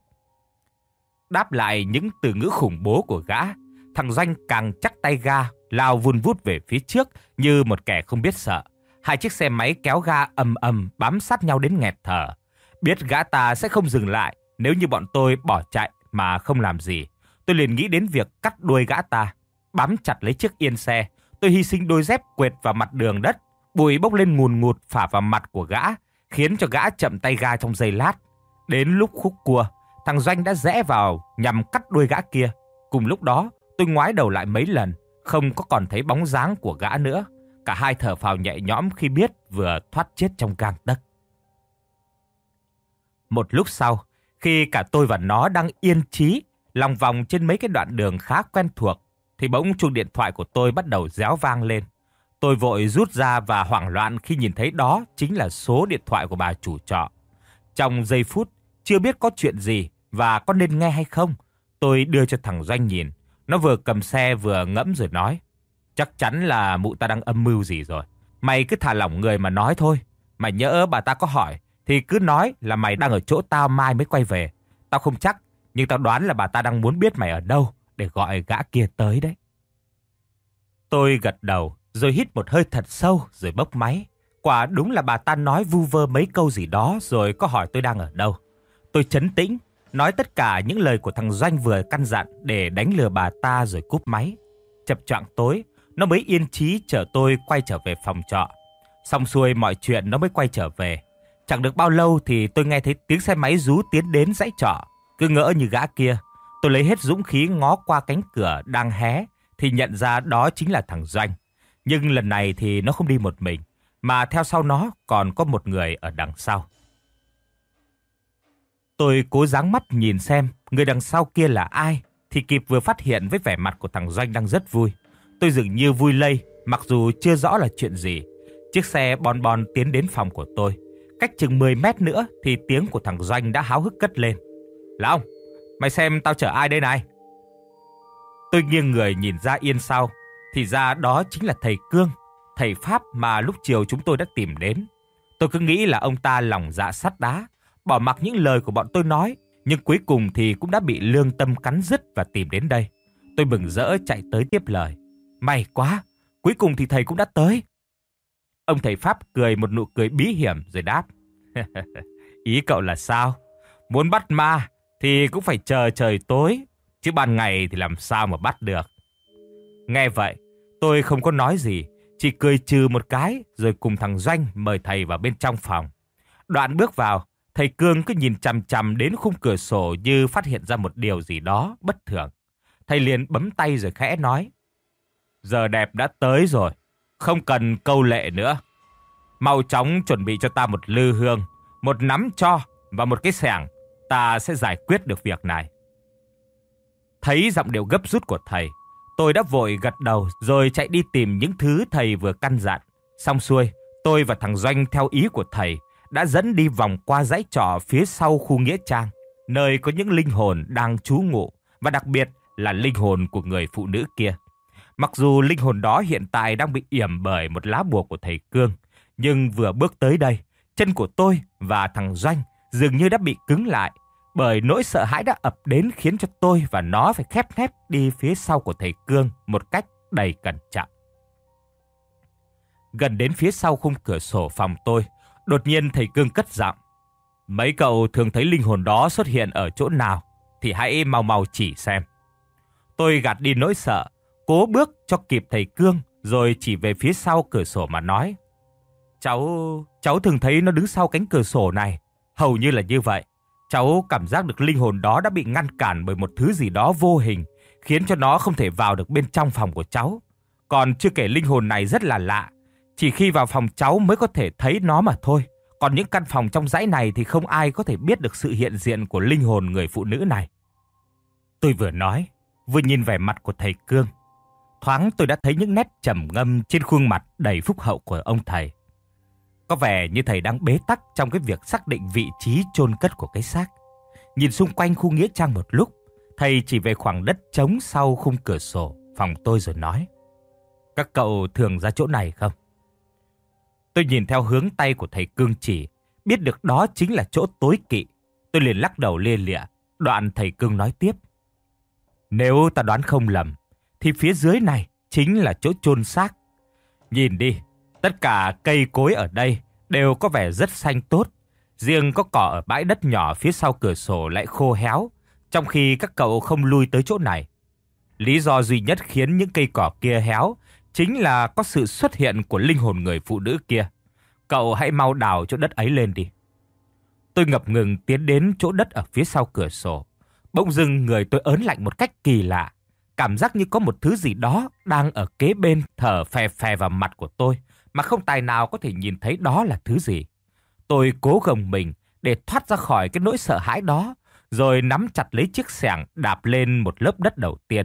Đáp lại những từ ngữ khủng bố của gã, thằng Doanh càng chắc tay ga, lao vun vút về phía trước như một kẻ không biết sợ. Hai chiếc xe máy kéo ga ầm ầm bám sát nhau đến nghẹt thở. Biết gã ta sẽ không dừng lại nếu như bọn tôi bỏ chạy mà không làm gì, tôi liền nghĩ đến việc cắt đuôi gã ta. Bám chặt lấy chiếc yên xe, tôi hy sinh đôi dép quệt vào mặt đường đất. Bụi bốc lên ngùn ngụt phả vào mặt của gã, khiến cho gã chậm tay ga trong giây lát. Đến lúc khúc cua, thằng Doanh đã rẽ vào nhằm cắt đuôi gã kia. Cùng lúc đó, tôi ngoái đầu lại mấy lần, không có còn thấy bóng dáng của gã nữa. Cả hai thở phào nhẹ nhõm khi biết vừa thoát chết trong gang tấc. Một lúc sau, khi cả tôi và nó đang yên trí lòng vòng trên mấy cái đoạn đường khá quen thuộc, thì bỗng chuông điện thoại của tôi bắt đầu réo vang lên. Tôi vội rút ra và hoảng loạn khi nhìn thấy đó chính là số điện thoại của bà chủ trọ. Trong giây phút, chưa biết có chuyện gì và có nên nghe hay không, tôi đưa cho thằng Doanh nhìn. Nó vừa cầm xe vừa ngẫm rồi nói: "Chắc chắn là mụ ta đang âm mưu gì rồi. Mày cứ thả lỏng người mà nói thôi. Mày nhỡ bà ta có hỏi thì cứ nói là mày đang ở chỗ tao mai mới quay về. Tao không chắc, nhưng tao đoán là bà ta đang muốn biết mày ở đâu để gọi gã kia tới đấy." Tôi gật đầu rồi hít một hơi thật sâu rồi bốc máy. Quả đúng là bà ta nói vu vơ mấy câu gì đó rồi có hỏi tôi đang ở đâu. Tôi trấn tĩnh, nói tất cả những lời của thằng Doanh vừa căn dặn để đánh lừa bà ta rồi cúp máy. Chập choạng tối, nó mới yên chí chở tôi quay trở về phòng trọ. Xong xuôi mọi chuyện nó mới quay trở về. Chẳng được bao lâu thì tôi nghe thấy tiếng xe máy rú tiến đến dãy trọ. Cứ ngỡ như gã kia, tôi lấy hết dũng khí ngó qua cánh cửa đang hé thì nhận ra đó chính là thằng Doanh. Nhưng lần này thì nó không đi một mình, mà theo sau nó còn có một người ở đằng sau. Tôi cố giáng mắt nhìn xem người đằng sau kia là ai, thì kịp vừa phát hiện với vẻ mặt của thằng Doanh đang rất vui. Tôi dường như vui lây, mặc dù chưa rõ là chuyện gì. Chiếc xe bon bon tiến đến phòng của tôi. Cách chừng mười mét nữa thì tiếng của thằng Doanh đã háo hức cất lên. Lão, mày xem tao chở ai đây này? Tôi nghiêng người nhìn ra yên sau, thì ra đó chính là thầy Cương, thầy Pháp mà lúc chiều chúng tôi đã tìm đến. Tôi cứ nghĩ là ông ta lòng dạ sắt đá, bỏ mặc những lời của bọn tôi nói, nhưng cuối cùng thì cũng đã bị lương tâm cắn rứt và tìm đến đây. Tôi mừng rỡ chạy tới tiếp lời. May quá, cuối cùng thì thầy cũng đã tới. Ông thầy Pháp cười một nụ cười bí hiểm rồi đáp. Ý cậu là sao? Muốn bắt ma thì cũng phải chờ trời tối, chứ ban ngày thì làm sao mà bắt được. Nghe vậy, tôi không có nói gì, chỉ cười trừ một cái rồi cùng thằng Doanh mời thầy vào bên trong phòng. Đoạn bước vào, thầy Cương cứ nhìn chằm chằm đến khung cửa sổ như phát hiện ra một điều gì đó bất thường. Thầy liền bấm tay rồi khẽ nói. Giờ đẹp đã tới rồi, không cần câu lệ nữa. Mau chóng chuẩn bị cho ta một lư hương, một nắm tro và một cái xẻng, ta sẽ giải quyết được việc này. Thấy giọng điệu gấp rút của thầy, tôi đã vội gật đầu rồi chạy đi tìm những thứ thầy vừa căn dặn. Xong xuôi, tôi và thằng Doanh theo ý của thầy đã dẫn đi vòng qua dãy trọ phía sau khu nghĩa trang, nơi có những linh hồn đang trú ngụ, và đặc biệt là linh hồn của người phụ nữ kia. Mặc dù linh hồn đó hiện tại đang bị yểm bởi một lá bùa của thầy Cương, nhưng vừa bước tới đây, chân của tôi và thằng Doanh dường như đã bị cứng lại, bởi nỗi sợ hãi đã ập đến khiến cho tôi và nó phải khép nép đi phía sau của thầy Cương một cách đầy cẩn trọng. Gần đến phía sau khung cửa sổ phòng tôi, đột nhiên thầy Cương cất giọng. Mấy cậu thường thấy linh hồn đó xuất hiện ở chỗ nào thì hãy mau mau chỉ xem. Tôi gạt đi nỗi sợ, cố bước cho kịp thầy Cương rồi chỉ về phía sau cửa sổ mà nói. Cháu, cháu thường thấy nó đứng sau cánh cửa sổ này. Hầu như là như vậy. Cháu cảm giác được linh hồn đó đã bị ngăn cản bởi một thứ gì đó vô hình, khiến cho nó không thể vào được bên trong phòng của cháu. Còn chưa kể linh hồn này rất là lạ. Chỉ khi vào phòng cháu mới có thể thấy nó mà thôi. Còn những căn phòng trong dãy này thì không ai có thể biết được sự hiện diện của linh hồn người phụ nữ này. Tôi vừa nói, vừa nhìn vẻ mặt của thầy Cương. Thoáng tôi đã thấy những nét trầm ngâm trên khuôn mặt đầy phúc hậu của ông thầy. Có vẻ như thầy đang bế tắc trong cái việc xác định vị trí chôn cất của cái xác. Nhìn xung quanh khu nghĩa trang một lúc, thầy chỉ về khoảng đất trống sau khung cửa sổ phòng tôi rồi nói. Các cậu thường ra chỗ này không? Tôi nhìn theo hướng tay của thầy Cương chỉ, biết được đó chính là chỗ tối kỵ. Tôi liền lắc đầu lia lịa. Đoạn thầy Cương nói tiếp. Nếu ta đoán không lầm, thì phía dưới này chính là chỗ chôn xác. Nhìn đi, tất cả cây cối ở đây đều có vẻ rất xanh tốt. Riêng có cỏ ở bãi đất nhỏ phía sau cửa sổ lại khô héo, trong khi các cậu không lui tới chỗ này. Lý do duy nhất khiến những cây cỏ kia héo chính là có sự xuất hiện của linh hồn người phụ nữ kia. Cậu hãy mau đào chỗ đất ấy lên đi. Tôi ngập ngừng tiến đến chỗ đất ở phía sau cửa sổ. Bỗng dưng người tôi ớn lạnh một cách kỳ lạ. Cảm giác như có một thứ gì đó đang ở kế bên thở phè phè vào mặt của tôi, mà không tài nào có thể nhìn thấy đó là thứ gì. Tôi cố gồng mình để thoát ra khỏi cái nỗi sợ hãi đó, rồi nắm chặt lấy chiếc xẻng đạp lên một lớp đất đầu tiên.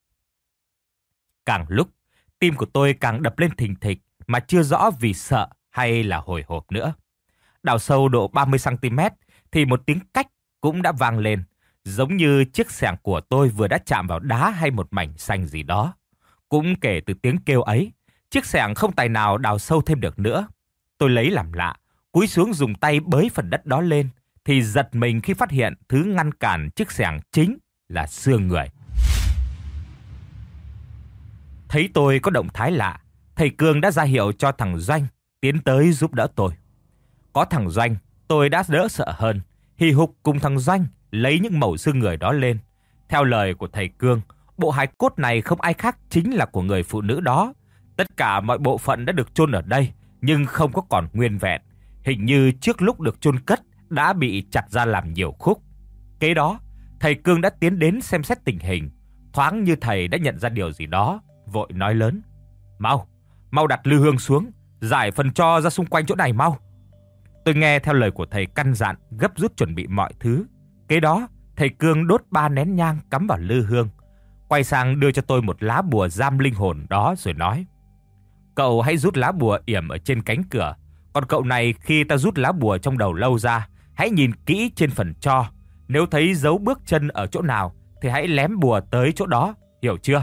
Càng lúc, tim của tôi càng đập lên thình thịch mà chưa rõ vì sợ hay là hồi hộp nữa. Đào sâu độ ba mươi xăng-ti-mét thì một tiếng cách cũng đã vang lên, giống như chiếc xẻng của tôi vừa đã chạm vào đá hay một mảnh xanh gì đó. Cũng kể từ tiếng kêu ấy, chiếc xẻng không tài nào đào sâu thêm được nữa. Tôi lấy làm lạ, cúi xuống dùng tay bới phần đất đó lên, thì giật mình khi phát hiện thứ ngăn cản chiếc xẻng chính là xương người. Thấy tôi có động thái lạ, thầy Cương đã ra hiệu cho thằng Doanh tiến tới giúp đỡ tôi. Có thằng Doanh, tôi đã đỡ sợ hơn, hì hục cùng thằng Doanh lấy những mẩu xương người đó lên. Theo lời của thầy Cương, bộ hài cốt này không ai khác chính là của người phụ nữ đó. Tất cả mọi bộ phận đã được chôn ở đây, nhưng không có còn nguyên vẹn. Hình như trước lúc được chôn cất đã bị chặt ra làm nhiều khúc. Kế đó, thầy Cương đã tiến đến xem xét tình hình. Thoáng như thầy đã nhận ra điều gì đó, vội nói lớn: Mau, mau đặt lư hương xuống, giải phần tro ra xung quanh chỗ này mau. Tôi nghe theo lời của thầy căn dặn, gấp rút chuẩn bị mọi thứ. Kế đó, thầy Cương đốt ba nén nhang cắm vào lư hương, quay sang đưa cho tôi một lá bùa giam linh hồn đó rồi nói: Cậu hãy rút lá bùa yểm ở trên cánh cửa. Còn cậu này, khi ta rút lá bùa trong đầu lâu ra, hãy nhìn kỹ trên phần tro. Nếu thấy dấu bước chân ở chỗ nào thì hãy lém bùa tới chỗ đó, hiểu chưa?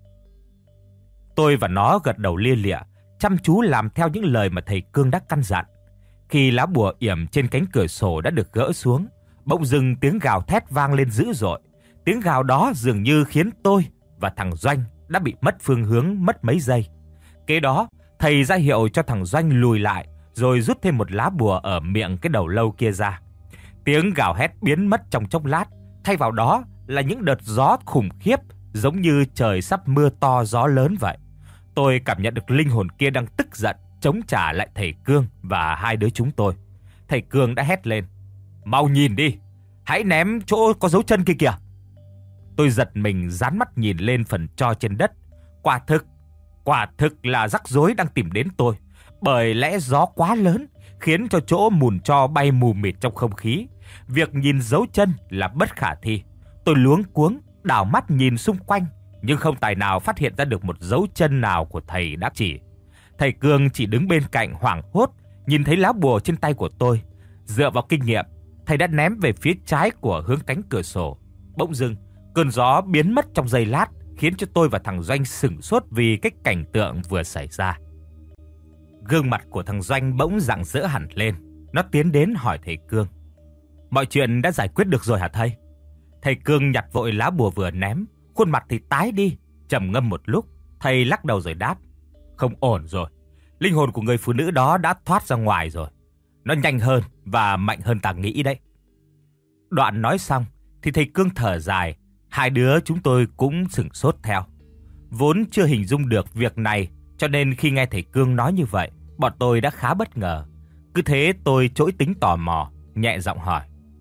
Tôi và nó gật đầu lia lịa, chăm chú làm theo những lời mà thầy Cương đã căn dặn. Khi lá bùa yểm trên cánh cửa sổ đã được gỡ xuống, bỗng dưng tiếng gào thét vang lên dữ dội. Tiếng gào đó dường như khiến tôi và thằng Doanh đã bị mất phương hướng mất mấy giây. Kế đó, thầy ra hiệu cho thằng Doanh lùi lại, rồi rút thêm một lá bùa ở miệng cái đầu lâu kia ra. Tiếng gào hét biến mất trong chốc lát, thay vào đó là những đợt gió khủng khiếp, giống như trời sắp mưa to gió lớn vậy. Tôi cảm nhận được linh hồn kia đang tức giận chống trả lại thầy Cương và hai đứa chúng tôi. Thầy Cương đã hét lên: Mau nhìn đi, hãy ném chỗ có dấu chân kia kìa. Tôi giật mình dán mắt nhìn lên phần tro trên đất. Quả thực, quả thực là rắc rối đang tìm đến tôi. Bởi lẽ gió quá lớn khiến cho chỗ mùn tro bay mù mịt trong không khí. Việc nhìn dấu chân là bất khả thi. Tôi luống cuống đảo mắt nhìn xung quanh, nhưng không tài nào phát hiện ra được một dấu chân nào của thầy đã chỉ. Thầy Cương chỉ đứng bên cạnh hoảng hốt, nhìn thấy lá bùa trên tay của tôi. Dựa vào kinh nghiệm, thầy đã ném về phía trái của hướng cánh cửa sổ. Bỗng dưng, cơn gió biến mất trong giây lát, khiến cho tôi và thằng Doanh sửng sốt vì cái cảnh tượng vừa xảy ra. Gương mặt của thằng Doanh bỗng rạng rỡ hẳn lên. Nó tiến đến hỏi thầy Cương: Mọi chuyện đã giải quyết được rồi hả thầy? Thầy Cương nhặt vội lá bùa vừa ném, khuôn mặt thì tái đi. Trầm ngâm một lúc, thầy lắc đầu rồi đáp: Không ổn rồi. Linh hồn của người phụ nữ đó đã thoát ra ngoài rồi. Nó nhanh hơn và mạnh hơn ta nghĩ đấy. Đoạn nói xong thì thầy Cương thở dài. Hai đứa chúng tôi cũng sửng sốt theo. Vốn chưa hình dung được việc này, cho nên khi nghe thầy Cương nói như vậy, bọn tôi đã khá bất ngờ. Cứ thế tôi trỗi tính tò mò, nhẹ giọng hỏi: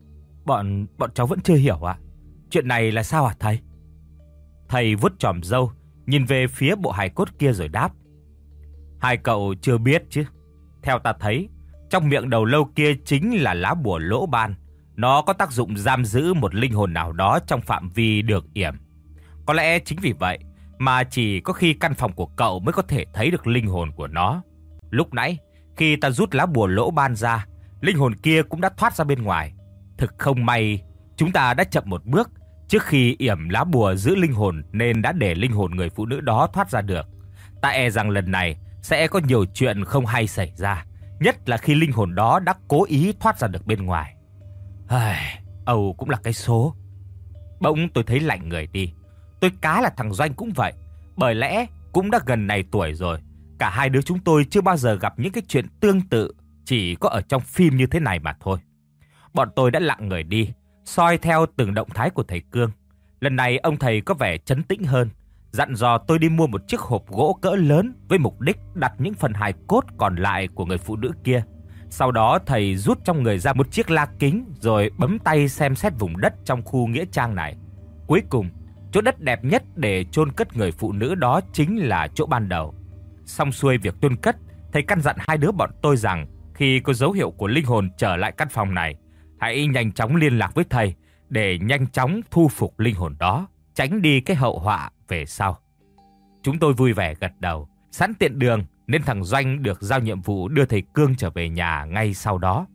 Bọn bọn cháu vẫn chưa hiểu ạ. Chuyện này là sao hả thầy? Thầy vuốt chòm râu, nhìn về phía bộ hài cốt kia rồi đáp: Hai cậu chưa biết chứ. Theo ta thấy, trong miệng đầu lâu kia chính là lá bùa lỗ ban. Nó có tác dụng giam giữ một linh hồn nào đó trong phạm vi được yểm. Có lẽ chính vì vậy mà chỉ có khi căn phòng của cậu mới có thể thấy được linh hồn của nó. Lúc nãy, khi ta rút lá bùa lỗ ban ra, linh hồn kia cũng đã thoát ra bên ngoài. Thực không may, chúng ta đã chậm một bước. Trước khi yểm lá bùa giữ linh hồn nên đã để linh hồn người phụ nữ đó thoát ra được. Ta e rằng lần này sẽ có nhiều chuyện không hay xảy ra, nhất là khi linh hồn đó đã cố ý thoát ra được bên ngoài. Ai, Âu cũng là cái số. Bỗng tôi thấy lạnh người đi. Tôi cá là thằng Doanh cũng vậy. Bởi lẽ cũng đã gần này tuổi rồi. Cả hai đứa chúng tôi chưa bao giờ gặp những cái chuyện tương tự, chỉ có ở trong phim như thế này mà thôi. Bọn tôi đã lặng người đi, soi theo từng động thái của thầy Cương. Lần này ông thầy có vẻ trấn tĩnh hơn, dặn dò tôi đi mua một chiếc hộp gỗ cỡ lớn với mục đích đặt những phần hài cốt còn lại của người phụ nữ kia. Sau đó thầy rút trong người ra một chiếc la kính rồi bấm tay xem xét vùng đất trong khu nghĩa trang này. Cuối cùng, chỗ đất đẹp nhất để chôn cất người phụ nữ đó chính là chỗ ban đầu. Xong xuôi việc chôn cất, thầy căn dặn hai đứa bọn tôi rằng khi có dấu hiệu của linh hồn trở lại căn phòng này, hãy nhanh chóng liên lạc với thầy để nhanh chóng thu phục linh hồn đó, tránh đi cái hậu họa về sau. Chúng tôi vui vẻ gật đầu, sẵn tiện đường nên thằng Doanh được giao nhiệm vụ đưa thầy Cương trở về nhà ngay sau đó.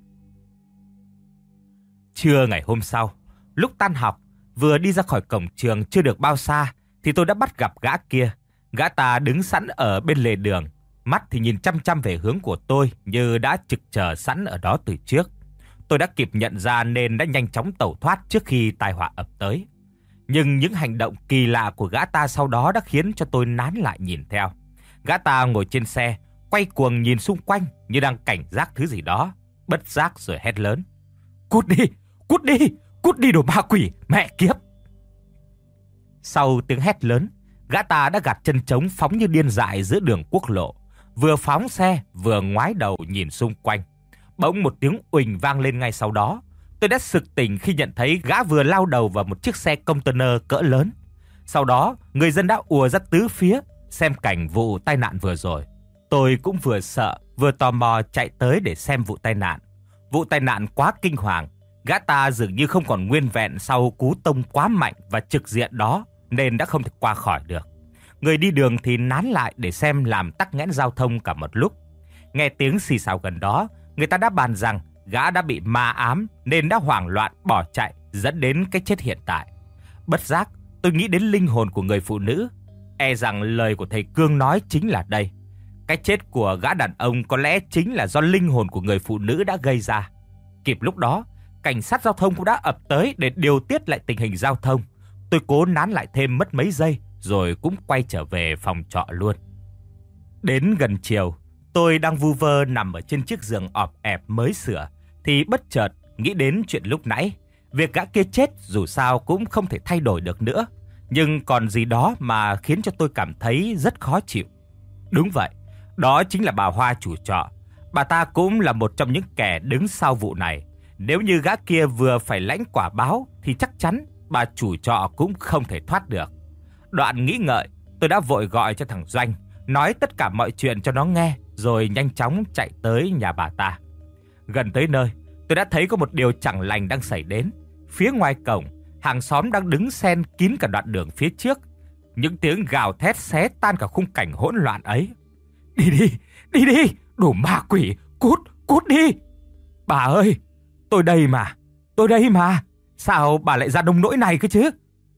Trưa ngày hôm sau, lúc tan học, vừa đi ra khỏi cổng trường chưa được bao xa thì tôi đã bắt gặp gã kia. Gã ta đứng sẵn ở bên lề đường, mắt thì nhìn chăm chăm về hướng của tôi như đã trực chờ sẵn ở đó từ trước. Tôi đã kịp nhận ra nên đã nhanh chóng tẩu thoát trước khi tai họa ập tới. Nhưng những hành động kỳ lạ của gã ta sau đó đã khiến cho tôi nán lại nhìn theo. Gã ta ngồi trên xe, quay cuồng nhìn xung quanh như đang cảnh giác thứ gì đó, bất giác rồi hét lớn: "Cút đi, cút đi, cút đi đồ ma quỷ, mẹ kiếp!" Sau tiếng hét lớn, gã ta đã gạt chân trống phóng như điên dại giữa đường quốc lộ, vừa phóng xe vừa ngoái đầu nhìn xung quanh. Bỗng một tiếng uỳnh vang lên ngay sau đó. Tôi đã sực tỉnh khi nhận thấy gã vừa lao đầu vào một chiếc xe container cỡ lớn. Sau đó, người dân đã ùa ra tứ phía xem cảnh vụ tai nạn vừa rồi. Tôi cũng vừa sợ vừa tò mò chạy tới để xem vụ tai nạn. Vụ tai nạn quá kinh hoàng, gã ta dường như không còn nguyên vẹn sau cú tông quá mạnh và trực diện đó nên đã không thể qua khỏi được. Người đi đường thì nán lại để xem làm tắc nghẽn giao thông cả một lúc. Nghe tiếng xì xào gần đó, người ta đã bàn rằng gã đã bị ma ám nên đã hoảng loạn bỏ chạy, dẫn đến cái chết hiện tại. Bất giác, tôi nghĩ đến linh hồn của người phụ nữ. E rằng lời của thầy Cương nói chính là đây. Cái chết của gã đàn ông có lẽ chính là do linh hồn của người phụ nữ đã gây ra. Kịp lúc đó, cảnh sát giao thông cũng đã ập tới để điều tiết lại tình hình giao thông. Tôi cố nán lại thêm mất mấy giây rồi cũng quay trở về phòng trọ luôn. Đến gần chiều, tôi đang vu vơ nằm ở trên chiếc giường ọp ẹp mới sửa thì bất chợt nghĩ đến chuyện lúc nãy. Việc gã kia chết dù sao cũng không thể thay đổi được nữa, nhưng còn gì đó mà khiến cho tôi cảm thấy rất khó chịu. Đúng vậy, đó chính là bà Hoa chủ trọ. Bà ta cũng là một trong những kẻ đứng sau vụ này. Nếu như gã kia vừa phải lãnh quả báo thì chắc chắn bà chủ trọ cũng không thể thoát được. Đoạn nghĩ ngợi, tôi đã vội gọi cho thằng Doanh, nói tất cả mọi chuyện cho nó nghe, rồi nhanh chóng chạy tới nhà bà ta. Gần tới nơi, tôi đã thấy có một điều chẳng lành đang xảy đến. Phía ngoài cổng, hàng xóm đang đứng xen kín cả đoạn đường phía trước. Những tiếng gào thét xé tan cả khung cảnh hỗn loạn ấy. "Đi đi, đi đi, đồ ma quỷ, cút, cút đi!" "Bà ơi, tôi đây mà, tôi đây mà, sao bà lại ra nông nỗi này cơ chứ?"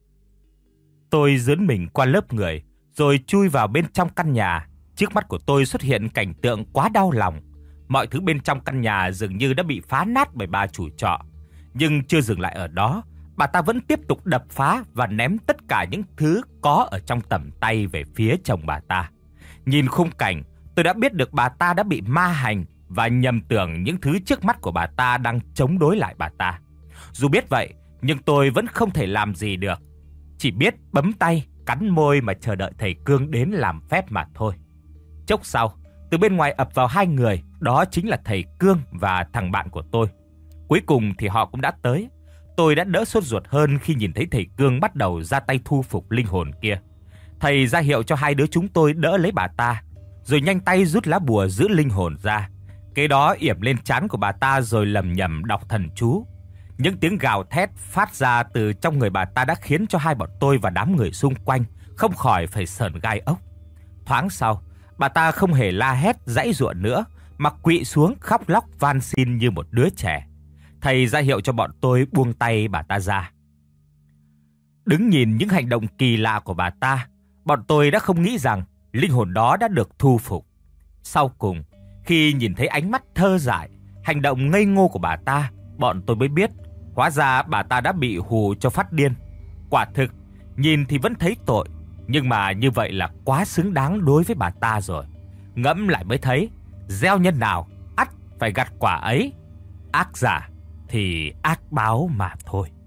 Tôi dướn mình qua lớp người, rồi chui vào bên trong căn nhà. Trước mắt của tôi xuất hiện cảnh tượng quá đau lòng. Mọi thứ bên trong căn nhà dường như đã bị phá nát bởi bà chủ trọ. Nhưng chưa dừng lại ở đó, bà ta vẫn tiếp tục đập phá và ném tất cả những thứ có ở trong tầm tay về phía chồng bà ta. Nhìn khung cảnh, tôi đã biết được bà ta đã bị ma hành và nhầm tưởng những thứ trước mắt của bà ta đang chống đối lại bà ta. Dù biết vậy, nhưng tôi vẫn không thể làm gì được. Chỉ biết bấm tay, cắn môi mà chờ đợi thầy Cương đến làm phép mà thôi. Chốc sau, từ bên ngoài ập vào hai người, đó chính là thầy Cương và thằng bạn của tôi. Cuối cùng thì họ cũng đã tới. Tôi đã đỡ sốt ruột hơn khi nhìn thấy thầy Cương bắt đầu ra tay thu phục linh hồn kia. Thầy ra hiệu cho hai đứa chúng tôi đỡ lấy bà ta, rồi nhanh tay rút lá bùa giữ linh hồn ra. Kế đó yểm lên trán của bà ta rồi lầm nhầm đọc thần chú. Những tiếng gào thét phát ra từ trong người bà ta đã khiến cho hai bọn tôi và đám người xung quanh không khỏi phải sởn gai ốc. Thoáng sau, bà ta không hề la hét giãy giụa nữa, mà quỵ xuống khóc lóc van xin như một đứa trẻ. Thầy ra hiệu cho bọn tôi buông tay bà ta ra. Đứng nhìn những hành động kỳ lạ của bà ta, bọn tôi đã không nghĩ rằng linh hồn đó đã được thu phục. Sau cùng, khi nhìn thấy ánh mắt thơ dại, hành động ngây ngô của bà ta, bọn tôi mới biết hóa ra bà ta đã bị hù cho phát điên. Quả thực, nhìn thì vẫn thấy tội, nhưng mà như vậy là quá xứng đáng đối với bà ta rồi. Ngẫm lại mới thấy, gieo nhân nào ắt phải gặt quả ấy. Ác giả thì ác báo mà thôi.